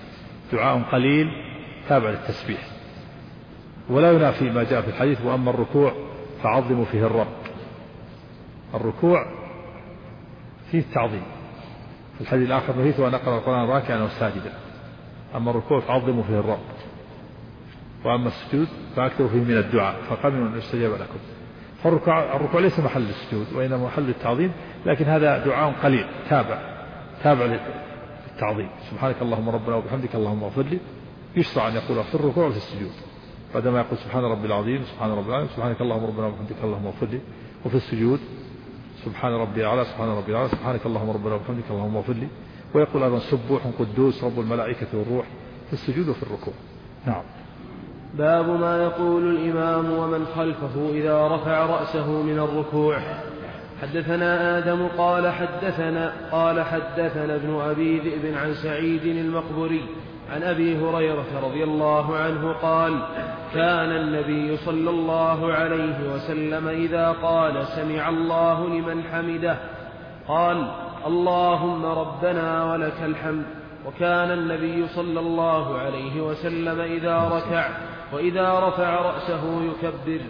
دعاء قليل تابع للتسبيح. ولا ينافي ما جاء في الحديث وأما الركوع فعظموا فيه الرب. الركوع فيه تعظيم، في الحديث الآخر نهيت وأن أقرأ القرآن راكعا وساجدا. أما الركوع فعظموا فيه الرب، وأما السجود فأكثروا فيه من الدعاء فقاموا أن يستجاب لكم. فالركوع ليس محل السجود وإنما محل التعظيم، لكن هذا دعاء قليل تابع للتعظيم. سبحانك اللهم ربنا وبحمدك اللهم اغفر لي، يشرع أن يقول في الركوع وفي السجود بعدما يقول سبحان ربي العظيم سبحان ربي العظيم سبحانك اللهم ربنا وبحمدك اللهم اغفر لي، وفي السجود سبحان ربي الأعلى سبحان ربي الأعلى سبحانك اللهم ربنا وبحمدك اللهم اغفر لي. ويقول أيضا سبوح قدوس رب الملائكة والروح في السجود وفي الركوع. نعم. باب ما يقول الإمام ومن خلفه إذا رفع رأسه من الركوع. حدثنا آدم قال حدثنا ابن أبي ذئب عن سعيد المقبري عن أبي هريرة رضي الله عنه قال كان النبي صلى الله عليه وسلم إذا قال سمع الله لمن حمده قال اللهم ربنا ولك الحمد. وكان النبي صلى الله عليه وسلم إذا ركع وإذا رفع رأسه يكبر.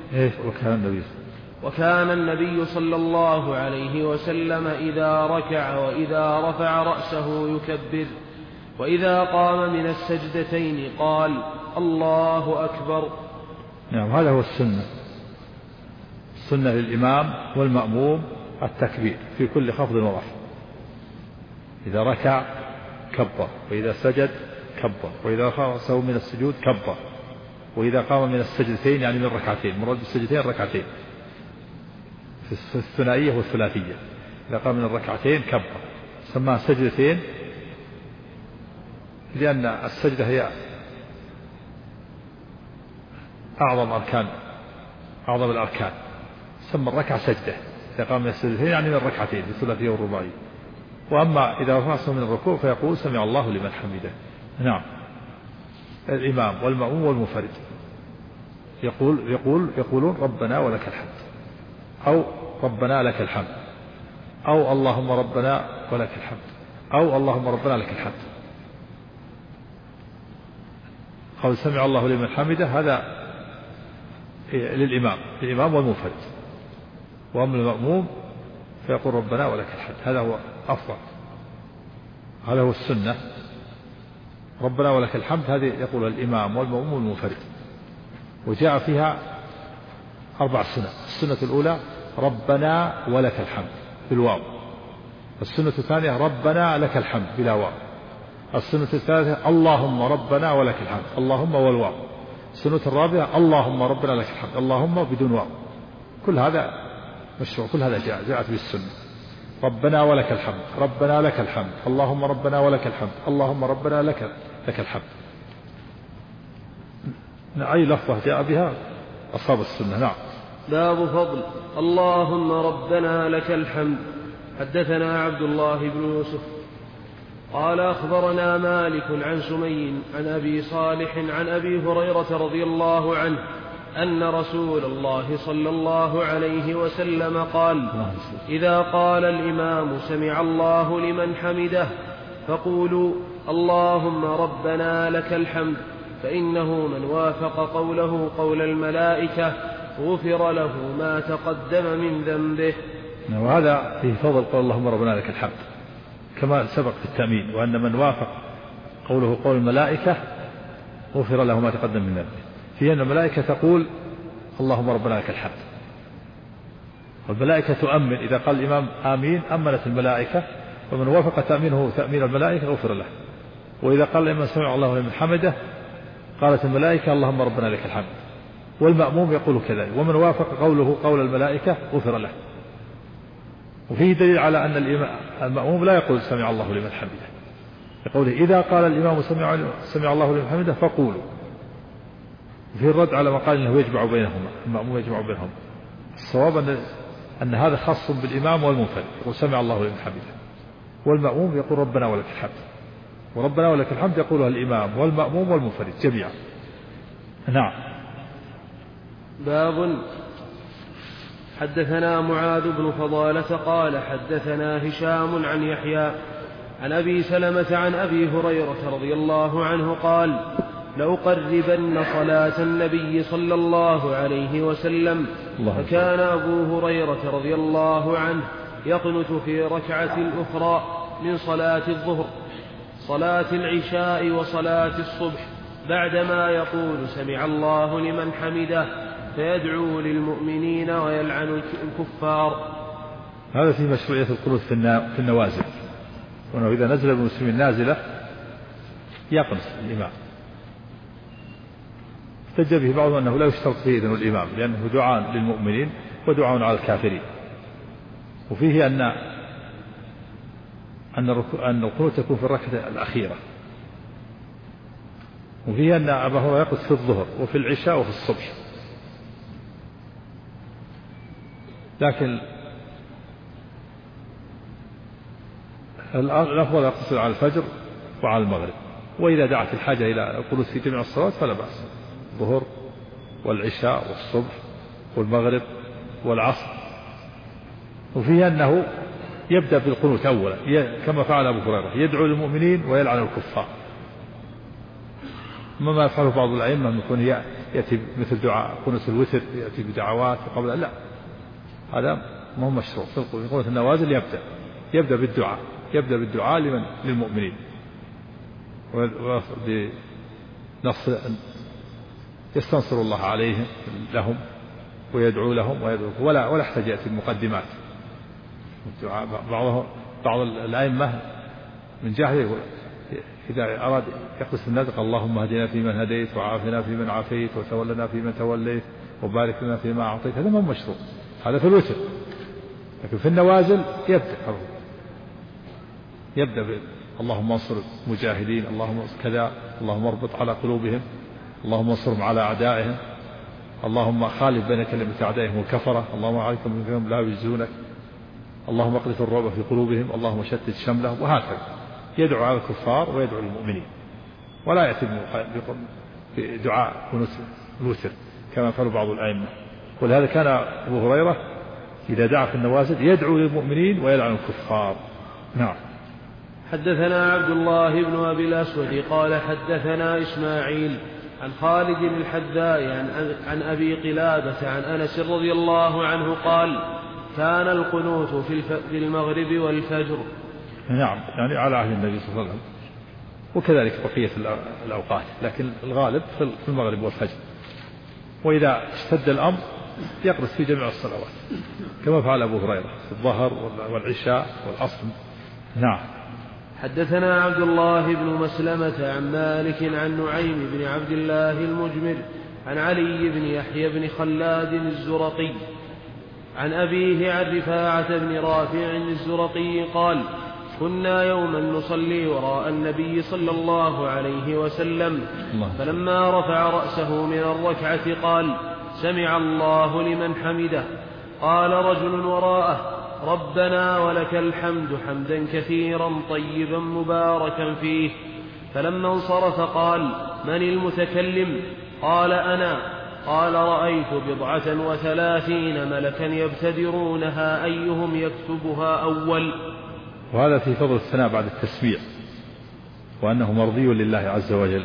وكان النبي صلى الله عليه وسلم إذا ركع وإذا رفع رأسه يكبر. وإذا قام من السجدتين قال الله أكبر. نعم، هذا هو السنة للإمام والمأموم التكبير في كل خفض ورفع. إذا ركع كبر، وإذا سجد كبر، وإذا رفع رأسه من السجود كبر، وإذا قام من السجدتين يعني من الركعتين، مراد بالسجدتين ركعتين في الثنائية والثلاثية، إذا قام من الركعتين كبر، سماها سجدتين لأن السجدة هي أعظم الأركان، سمى الركعة سجدة إذا قام من السجدتين يعني من الركعتين الثلاثية والرباعية. وأما إذا رفع رأسه من الركوع فيقول سمع الله لمن حمده. نعم، الإمام والمأموم والمنفرد يقولون ربنا ولك الحمد، أو ربنا لك الحمد، أو اللهم ربنا ولك الحمد، أو اللهم ربنا لك الحمد. قول سمع الله لمن حمده هذا للإمام والمنفرد. وأما المأموم فيقول ربنا ولك الحمد، هذا هو أفضل، هذا هو السنة. ربنا ولك الحمد هذه يقول الإمام والمأموم والمنفرد. وجاء فيها 4 سنة. السنة الأولى ربنا ولك الحمد بالواو. السنة الثانية ربنا لك الحمد بلا واو. السنة الثالثة اللهم ربنا ولك الحمد، اللهم والواو. السنة الرابعة اللهم ربنا لك الحمد، اللهم بدون واو. كل هذا مشروع، كل هذا جاءت بالسنة. ربنا ولك الحمد، ربنا لك الحمد، اللهم ربنا ولك الحمد، اللهم ربنا لك الحمد. أي لفظة جاء بها أصاب السنة. نعم. باب فضل اللهم ربنا لك الحمد. حدثنا عبد الله بن يوسف قال أخبرنا مالك عن سمي عن أبي صالح عن أبي هريرة رضي الله عنه أن رسول الله صلى الله عليه وسلم قال إذا قال الإمام سمع الله لمن حمده فقولوا اللهم ربنا لك الحمد، فإنه من وافق قوله قول الملائكة غفر له ما تقدم من ذنبه. وهذا فيه فضل قول اللهم ربنا لك الحمد كما سبق في التأمين، وأن من وافق قوله قول الملائكة غفر له ما تقدم من ذنبه. فيه أن الملائكة تقول اللهم ربنا لك الحمد، والملائكة تؤمن إذا قال الإمام آمين أمنت الملائكة، ومن وافق تأمينه تأمين الملائكة غفر له. وإذا قال الإمام سمع الله لمن حمده قالت الملائكة اللهم ربنا لك الحمد، والمأموم يقول كذلك، ومن وافق قوله قول الملائكة غفر له. وفيه دليل على أن المأموم لا يقول سمع الله لمن حمده، يقول إذا قال الإمام سمع الله لمن حمده فقولوا. وفيه الرد على ما قال إنه يجمع بينهما، المأموم يجمع بينهما. الصواب أن هذا خاص بالإمام والمنفرد، يقول سمع الله لمن حمده، والمأموم يقول ربنا ولك الحمد، وربنا ولك الحمد يقولها الإمام والمأموم والمنفرد جميعا. نعم. باب حدثنا معاذ بن فضالة قال حدثنا هشام عن يحيى عن أبي سلمة عن أبي هريرة رضي الله عنه قال لأقربن صلاة النبي صلى الله عليه وسلم. فكان أبو هريرة رضي الله عنه يقنت في ركعة الأخرى من صلاة الظهر صلاة العشاء وصلاة الصبح بعدما يقول سمع الله لمن حمده فيدعو للمؤمنين ويلعن الكفار. هذا في مشروعية القنوت في النوازل، وأنه إذا نزل المسلمين نازلة يقنت الإمام. احتج به بعضهم أنه لا يشترط فيه إذن الإمام لأنه دعاء للمؤمنين ودعاء على الكافرين، وفيه أن القنوت يكون في الركعة الأخيرة، وفيه أن أبا هريرة يقنت في الظهر وفي العشاء وفي الصبح، لكن الأفضل يقتصر على الفجر وعلى المغرب، وإذا دعت الحاجة إلى القنوت في جميع الصلوات فلا بأس، الظهر والعشاء والصبح والمغرب والعصر. وفيه أنه يبدأ بالقنوت أولا كما فعل أبو هريرة، يدعو للمؤمنين ويلعن الكفار، ما يفعله بعض الأئمة من يكون يأتي مثل دعاء قنوت الوتر يأتي بدعوات قبل، لا، هذا ما هو مشروع. في قنوت النوازل يبدأ بالدعاء للمؤمنين بنص يستنصر الله عليهم لهم ويدعو لهم ولا يحتاج يأتي المقدمات. بعض الأئمة من جهله إذا أراد يقصد الناس قال اللهم اهدنا فيمن هديت وعافنا فيمن عافيت وتولنا فيمن توليت وبارك لنا فيما أعطيت، هذا ما هو مشروع، هذا في الوتر. لكن في النوازل يبدأ اللهم انصر المجاهدين، اللهم كذا، اللهم اربط على قلوبهم، اللهم انصرهم على أعدائهم، اللهم خالف بين كلمة أعدائهم والكفرة، اللهم عليكم بهم لا يجزونك، اللهم اقذف الرعب في قلوبهم، اللهم شتت شملهم، وهكذا يدعو على الكفار ويدعو للمؤمنين، ولا يأتي بدعاء الوتر كما فعل بعض الأئمة. ولهذا كان أبو هريرة إذا دعا في النوازل يدعو للمؤمنين ويلعن الكفار. نعم. حدثنا عبد الله بن أبي الأسود قال حدثنا إسماعيل عن خالد الحذاء عن أبي قلابة عن أنس رضي الله عنه قال كان القنوت في المغرب والفجر. نعم، يعني على عهد النبي صلى الله عليه وسلم، وكذلك بقية الأوقات، لكن الغالب في المغرب والفجر. وإذا اشتد الأمر يقرأ في جميع الصلوات كما فعل أبو هريرة في الظهر والعشاء والعصر. نعم. حدثنا عبد الله بن مسلمة عن مالك عن نعيم بن عبد الله المجمر عن علي بن يحيى بن خلاد الزرقي عن أبيه عن رفاعة بن رافع الزرقي قال كنا يوما نصلي وراء النبي صلى الله عليه وسلم فلما رفع رأسه من الركعة قال سمع الله لمن حمده. قال رجل وراءه ربنا ولك الحمد حمدا كثيرا طيبا مباركا فيه. فلما انصرف قال من المتكلم؟ قال أنا. قال رأيت 37 ملكا يبتدرونها أيهم يكتبها أول. وهذا في فضل الثناء بعد التسميع، وأنه مرضي لله عز وجل،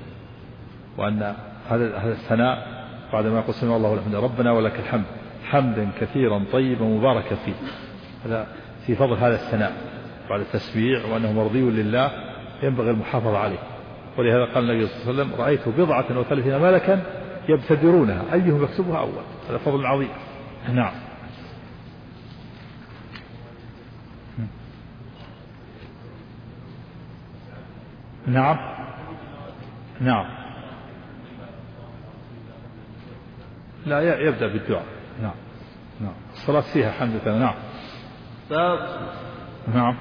وأن هذا الثناء بعدما يقول سمع الله لمن ربنا ولك الحمد حمدا كثيرا طيبا مباركا فيه، هذا في فضل هذا الثناء بعد التسميع، وأنه مرضي لله ينبغي المحافظة عليه. ولهذا قال النبي صلى الله عليه وسلم رأيت 37 ملكا يبتدرونها أيهم يكتبها أول، هذا فضل عظيم. نعم. نعم. نعم. لا، يبدأ بالدعاء. نعم. نعم. الصلاة فيها حمد. نعم. نعم.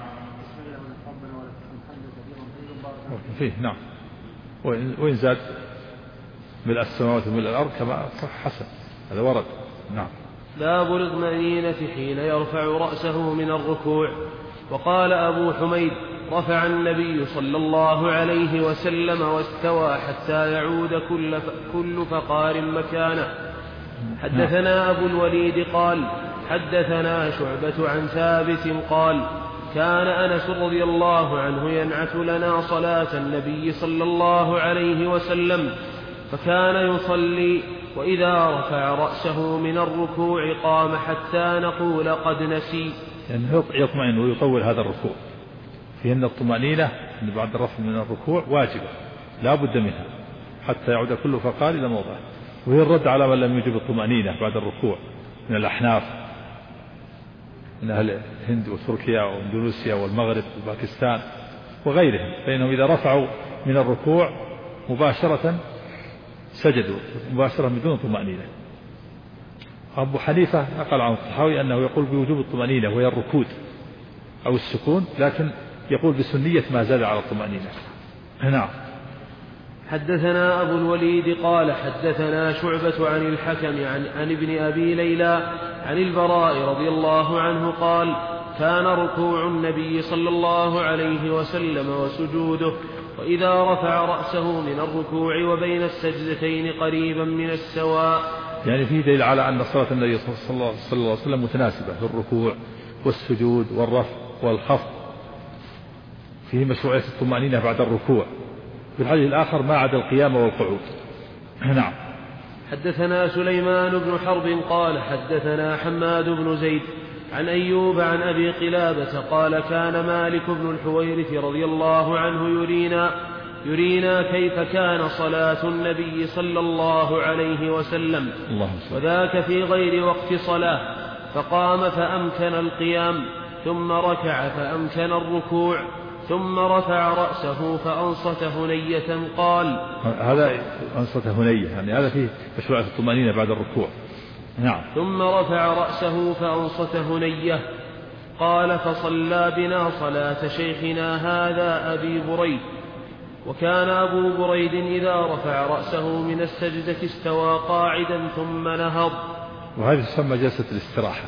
فيه. نعم. وإن زاد ملء السماوات وملء الأرض كما حسن، هذا ورد. نعم. باب الاطمئنينة حين يرفع رأسه من الركوع. وقال أبو حميد رفع النبي صلى الله عليه وسلم واستوى حتى يعود كل فقار مكانه. حدثنا أبو الوليد قال حدثنا شعبة عن ثابت قال كان أنس رضي الله عنه ينعت لنا صلاة النبي صلى الله عليه وسلم فكان يصلي وإذا رفع رأسه من الركوع قام حتى نقول قد نسي. يعني يطمئن ويطول هذا الركوع، فإن الطمأنينة بعد الرفع من الركوع واجبة لا بد منها حتى يعود كل فقار إلى موضعه، وهي الرد على من لم يجب الطمأنينة بعد الركوع من الأحناف من أهل الهند وتركيا وإندونيسيا والمغرب وباكستان وغيرهم، فإنهم إذا رفعوا من الركوع مباشرة سجدوا مباشرة بدون طمأنينة. أبو حنيفة نقل عن الطحاوي أنه يقول بوجوب الطمأنينة وهي الركود أو السكون، لكن يقول بسنية ما زاد على الطمأنينة. نعم. حدثنا أبو الوليد قال حدثنا شعبة عن الحكم عن ابن أبي ليلى عن البراء رضي الله عنه قال كان ركوع النبي صلى الله عليه وسلم وسجوده وإذا رفع رأسه من الركوع وبين السجدتين قريبا من السواء. يعني فيه دليل على أن صلاة النبي صلى الله عليه وسلم متناسبة في الركوع والسجود والرفع والخفض، فيه مشروعية الطمأنينة بعد الركوع، في الحديث الآخر ما عدا القيام والقعود. نعم. حدثنا سليمان بن حرب قال حدثنا حماد بن زيد عن أيوب عن أبي قلابة قال كان مالك بن الحويرث رضي الله عنه يرينا كيف كان صلاة النبي صلى الله عليه وسلم وذاك في غير وقت صلاة، فقام فأمكن القيام ثم ركع فأمكن الركوع ثم رفع رأسه فأنصت هنية. قال هذا أنصت هنية يعني هذا فيه مشروعية الطمأنينة بعد الركوع. نعم. ثم رفع رأسه فأنصت هنية. قال فصلى بنا صلاة شيخنا هذا أبي بريد، وكان أبو بريد إذا رفع رأسه من السجدة استوى قاعدا ثم نهض. وهذه تسمى جلسة الاستراحة،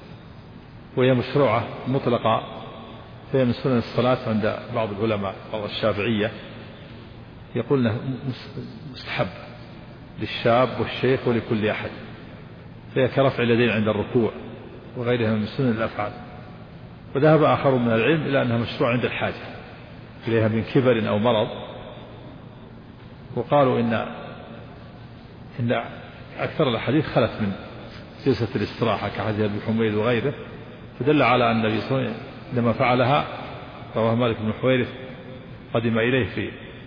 وهي مشروعة مطلقة، فهي من سنن الصلاة عند بعض العلماء أو الشافعية، يقول انه مستحب للشاب والشيخ ولكل أحد، فهي كرفع اليدين عند الركوع وغيرها من سنن الأفعال. وذهب آخر من العلم إلى أنها مشروع عند الحاجة إليها من كبر أو مرض، وقالوا إن أكثر الأحاديث خلت من جلسة الاستراحة كحديث أبي حميد وغيره، فدل على أن النبي صلى الله عليه وسلم لما فعلها رواه مالك بن الحويرث قدم إليه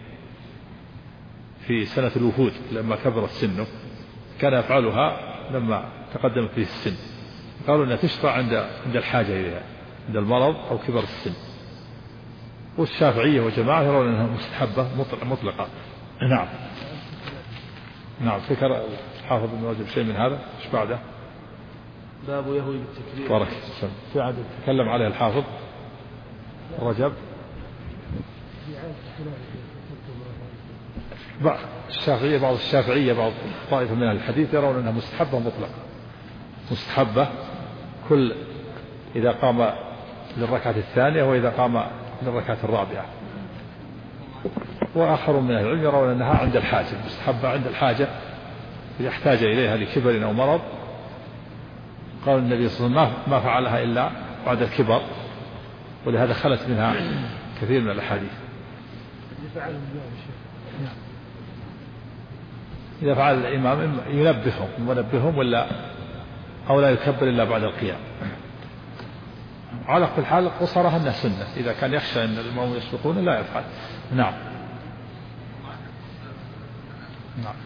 في سنة الوفود لما كبرت سنه، كان يفعلها لما تقدم فيه السن، قالوا أنها تشرع عند الحاجة إليها عند المرض أو كبر السن. والشافعية وجماعة يرون أنها مستحبة مطلقة. نعم. نعم. فكر حافظ بن رجب شيء من هذا؟ ايش بعده؟ باب يهوي بالتكبير. بارك الله. في عاد تكلم عليه الحافظ رجب. الشافعية بعض الشافعية بعض طائفة من الحديث يرون أنها مستحبة مطلقة، مستحبة كل إذا قام للركعة الثانية وإذا قام للركعة الرابعة. وآخر من العلم يرون أنها عند الحاجة، مستحبة عند الحاجة يحتاج إليها لكبر أو مرض. قال النبي صلى الله عليه وسلم ما فعلها إلا بعد الكبر، ولهذا خلت منها كثير من الأحاديث. إذا فعل الإمام ينبههم ولا أو لا يكبر إلا بعد القيام. على كل حال قصرها أنها سنة، إذا كان يخشى أن المأمومون يسبقون لا يفعل. نعم. نعم.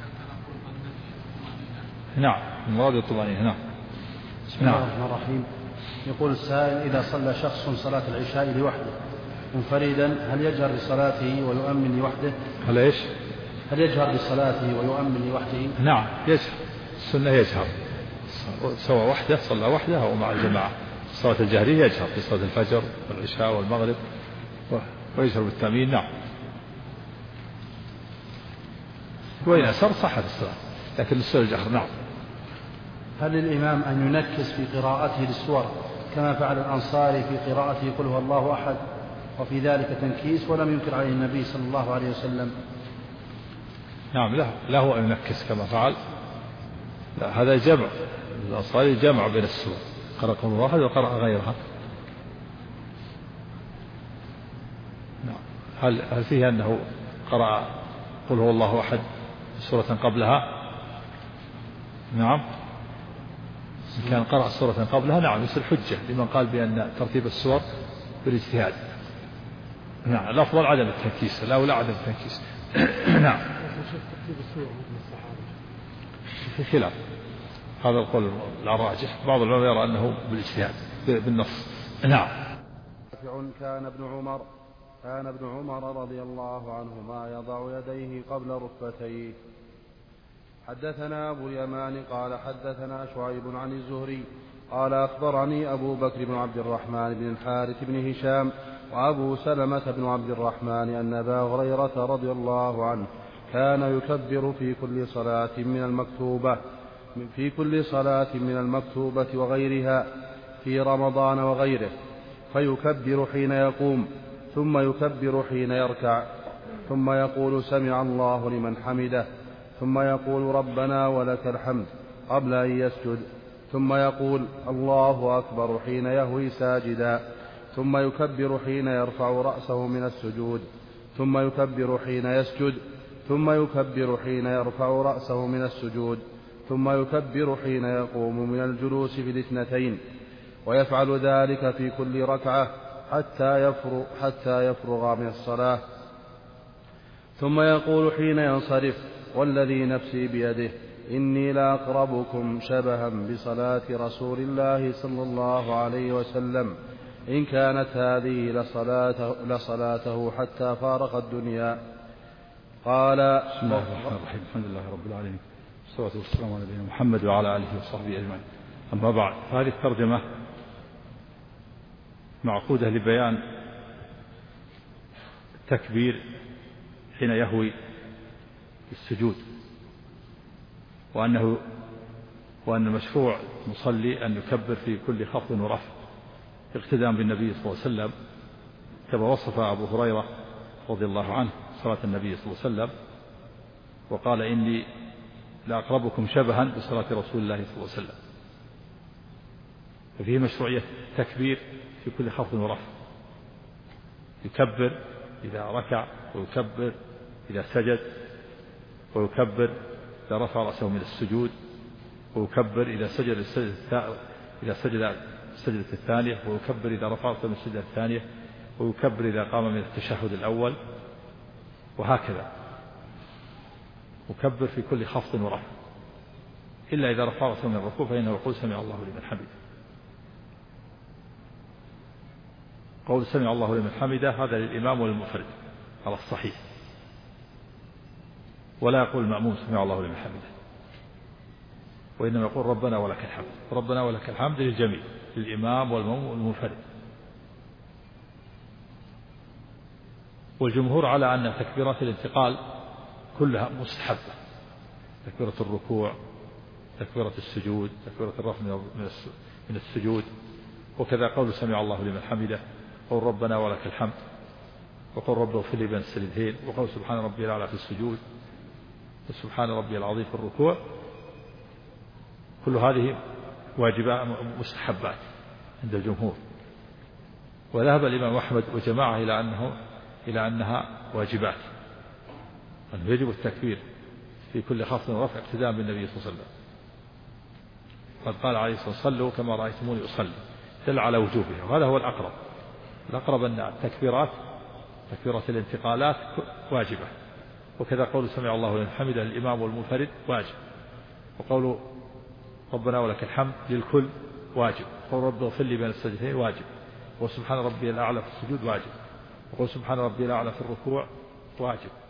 نعم. المراد الطمأنينة. نعم. بسم الله الرحمن الرحيم. يقول السائل إذا صلى شخص صلاة العشاء لوحده منفردا هل يجهر بصلاته ويؤمن لوحده؟ هل يجهر بصلاته ويؤمن لوحده؟ نعم يجهر، السنة يجهر سواء وحده صلى وحده أو مع الجماعة. صلاة الجهرية يجهر في صلاة الفجر والعشاء والمغرب ويجهر بالتأمين. نعم. وإن أسر صحت الصلاة، لكن السنة الجهر. نعم. هل للإمام أن ينكس في قراءته للسور كما فعل الأنصاري في قراءته قل هو الله أحد وفي ذلك تنكيس ولم ينكر عليه النبي صلى الله عليه وسلم؟ نعم له أن ينكس كما فعل. لا، هذا جمع، الأنصاري جمع بين السور، قرأ قل هو أحد وقرأ غيرها. هل فيه أنه قرأ قل هو الله أحد سورة قبلها؟ نعم، إن كان قرأ سورة قبلها نعم يصير حجة لمن قال بأن ترتيب السور بالاجتهاد. نعم، الأفضل عدم التنكيس، لا ولا عدم التنكيس. نعم، في خلاف هذا القول الراجح، بعض العلماء يرى أنه بالاجتهاد بالنص. نعم. كان ابن عمر رضي الله عنهما يضع يديه قبل ركبتيه. حدثنا أبو اليمان قال حدثنا شعيب عن الزهري قال أخبرني أبو بكر بن عبد الرحمن بن الحارث بن هشام وأبو سلمة بن عبد الرحمن أن أبا هريرة رضي الله عنه كان يكبر في كل صلاة من المكتوبة وغيرها في رمضان وغيره، فيكبر حين يقوم ثم يكبر حين يركع ثم يقول سمع الله لمن حمده ثم يقول ربنا ولك الحمد قبل أن يسجد ثم يقول الله أكبر حين يهوي ساجدا ثم يكبر حين يرفع رأسه من السجود ثم يكبر حين يسجد ثم يكبر حين يرفع رأسه من السجود ثم يكبر حين يقوم من الجلوس في الاثنتين، ويفعل ذلك في كل ركعة حتى يفرغ من الصلاة، ثم يقول حين ينصرف والذي نفسي بيده إني لأقربكم شبها بصلاة رسول الله صلى الله عليه وسلم إن كانت هذه لصلاته حتى فارق الدنيا. قال بسم الله الرحمن الرحيم، الحمد لله رب العالمين والصلاة والسلام على نبينا محمد وعلى آله وصحبه أجمعين. أما بعد، هذه الترجمة معقودة لبيان التكبير حين يهوي السجود، وأن المشروع المصلي أن يكبر في كل خفض ورفع اقتداء بالنبي صلى الله عليه وسلم، كما وصف أبو هريرة رضي الله عنه صلاة النبي صلى الله عليه وسلم وقال إني لأقربكم شبها بصلاة رسول الله صلى الله عليه وسلم. ففيه مشروعية التكبير في كل خفض ورفع، يكبر إذا ركع ويكبر إذا سجد ويكبر إذا رفع رأسه من السجود ويكبر إذا سجد السجدة الثانية ويكبر إذا رفع رأسه من السجدة الثانية ويكبر إذا قام من التشهد الأول، وهكذا يكبر في كل خفض ورفع، إلا إذا رفع رأسه من الركوع فإنه يقول سمع الله لمن حمده. قول سمع الله لمن حمده هذا للإمام والمنفرد على الصحيح، ولا يقول المأموم سمع الله لمن حمده، وإنما يقول ربنا ولك الحمد. ربنا ولك الحمد للجميع، للإمام والمأموم والمنفرد. والجمهور على أن تكبيرات الانتقال كلها مستحبة، تكبيرة الركوع، تكبيرة السجود، تكبيرة الرفع من السجود، وكذا قول سمع الله لمن حمده، قول ربنا ولك الحمد، وقول رب اغفر لي بين السجدتين، وقول سبحان ربي الأعلى في السجود، وسبحان ربي العظيم في الركوع، كل هذه واجبات مستحبات عند الجمهور. وذهب الإمام أحمد وجماعة إلى أنها واجبات، أنه يجب التكبير في كل خفض ورفع اقتداء بالنبي صلى الله عليه وسلم. قد قال عليه الصلاة والسلام صلوا كما رأيتموني أصلي، دل على وجوبها، وهذا هو الأقرب أن التكبيرات تكبيرة الانتقالات واجبة، وكذا قول سمع الله لمن حمده للإمام والمنفرد واجب، وقول ربنا ولك الحمد للكل واجب، وقول رب اغفر لي بين السجدتين واجب، وسبحان ربي الأعلى في السجود واجب، وقول سبحان ربي الأعلى في الركوع واجب.